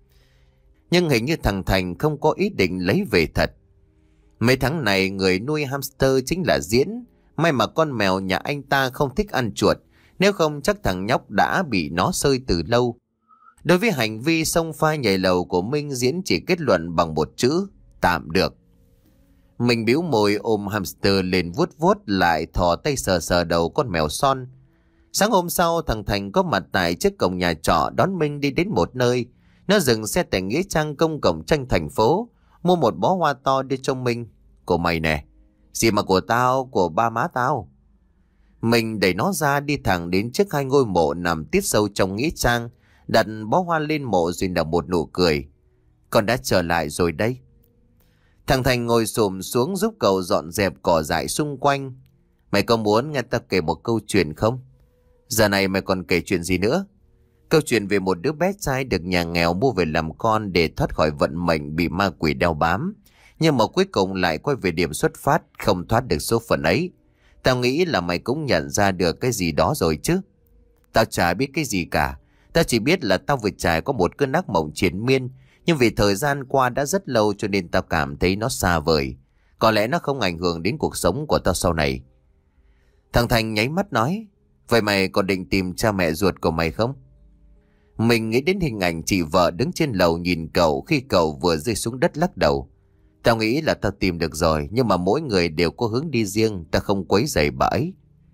Nhưng hình như thằng Thành không có ý định lấy về thật. Mấy tháng này người nuôi hamster chính là Diễn. May mà con mèo nhà anh ta không thích ăn chuột, nếu không chắc thằng nhóc đã bị nó xơi từ lâu. Đối với hành vi xông pha nhảy lầu của Minh, Diễn chỉ kết luận bằng một chữ: tạm được. Mình bĩu môi ôm hamster lên vuốt vuốt, lại thò tay sờ sờ đầu con mèo son. Sáng hôm sau, thằng Thành có mặt tại trước cổng nhà trọ đón Minh đi đến một nơi. Nó dừng xe tại nghĩa trang công cộng tranh thành phố, mua một bó hoa to đưa cho Minh. Của mày nè. Gì mà của tao, của ba má tao. Mình đẩy nó ra đi thẳng đến trước hai ngôi mộ nằm tít sâu trong nghĩa trang, đặt bó hoa lên mộ rồi nở một nụ cười. Con đã trở lại rồi đây. Thằng Thành ngồi xổm xuống giúp cậu dọn dẹp cỏ dại xung quanh. Mày có muốn nghe tao kể một câu chuyện không? Giờ này mày còn kể chuyện gì nữa? Câu chuyện về một đứa bé trai được nhà nghèo mua về làm con để thoát khỏi vận mệnh bị ma quỷ đeo bám. Nhưng mà cuối cùng lại quay về điểm xuất phát, không thoát được số phận ấy. Tao nghĩ là mày cũng nhận ra được cái gì đó rồi chứ. Tao chả biết cái gì cả. Tao chỉ biết là tao vừa trải qua một cơn ác mộng triền miên. Nhưng vì thời gian qua đã rất lâu cho nên tao cảm thấy nó xa vời. Có lẽ nó không ảnh hưởng đến cuộc sống của tao sau này. Thằng Thành nháy mắt nói, vậy mày còn định tìm cha mẹ ruột của mày không? Mình nghĩ đến hình ảnh chị vợ đứng trên lầu nhìn cậu khi cậu vừa rơi xuống đất lắc đầu. Tao nghĩ là tao tìm được rồi, nhưng mà mỗi người đều có hướng đi riêng, tao không quấy rầy bà ấy.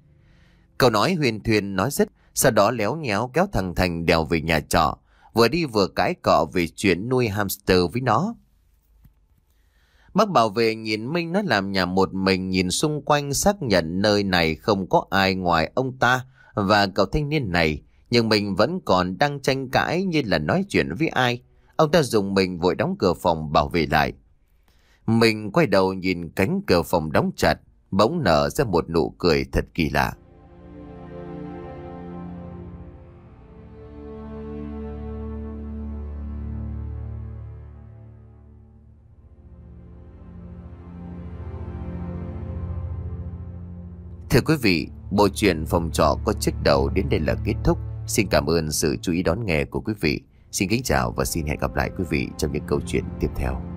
Cậu nói huyền thuyền nói dứt, sau đó léo nhéo kéo thằng Thành đèo về nhà trọ, vừa đi vừa cãi cọ về chuyện nuôi hamster với nó. Bác bảo vệ nhìn Minh nó làm nhà một mình, nhìn xung quanh xác nhận nơi này không có ai ngoài ông ta và cậu thanh niên này, nhưng mình vẫn còn đang tranh cãi như là nói chuyện với ai. Ông ta dùng mình vội đóng cửa phòng bảo vệ lại. Mình quay đầu nhìn cánh cửa phòng đóng chặt, bỗng nở ra một nụ cười thật kỳ lạ. Thưa quý vị, bộ truyện Phòng Trọ có chiếc đầu đến đây là kết thúc. Xin cảm ơn sự chú ý đón nghe của quý vị. Xin kính chào và xin hẹn gặp lại quý vị trong những câu chuyện tiếp theo.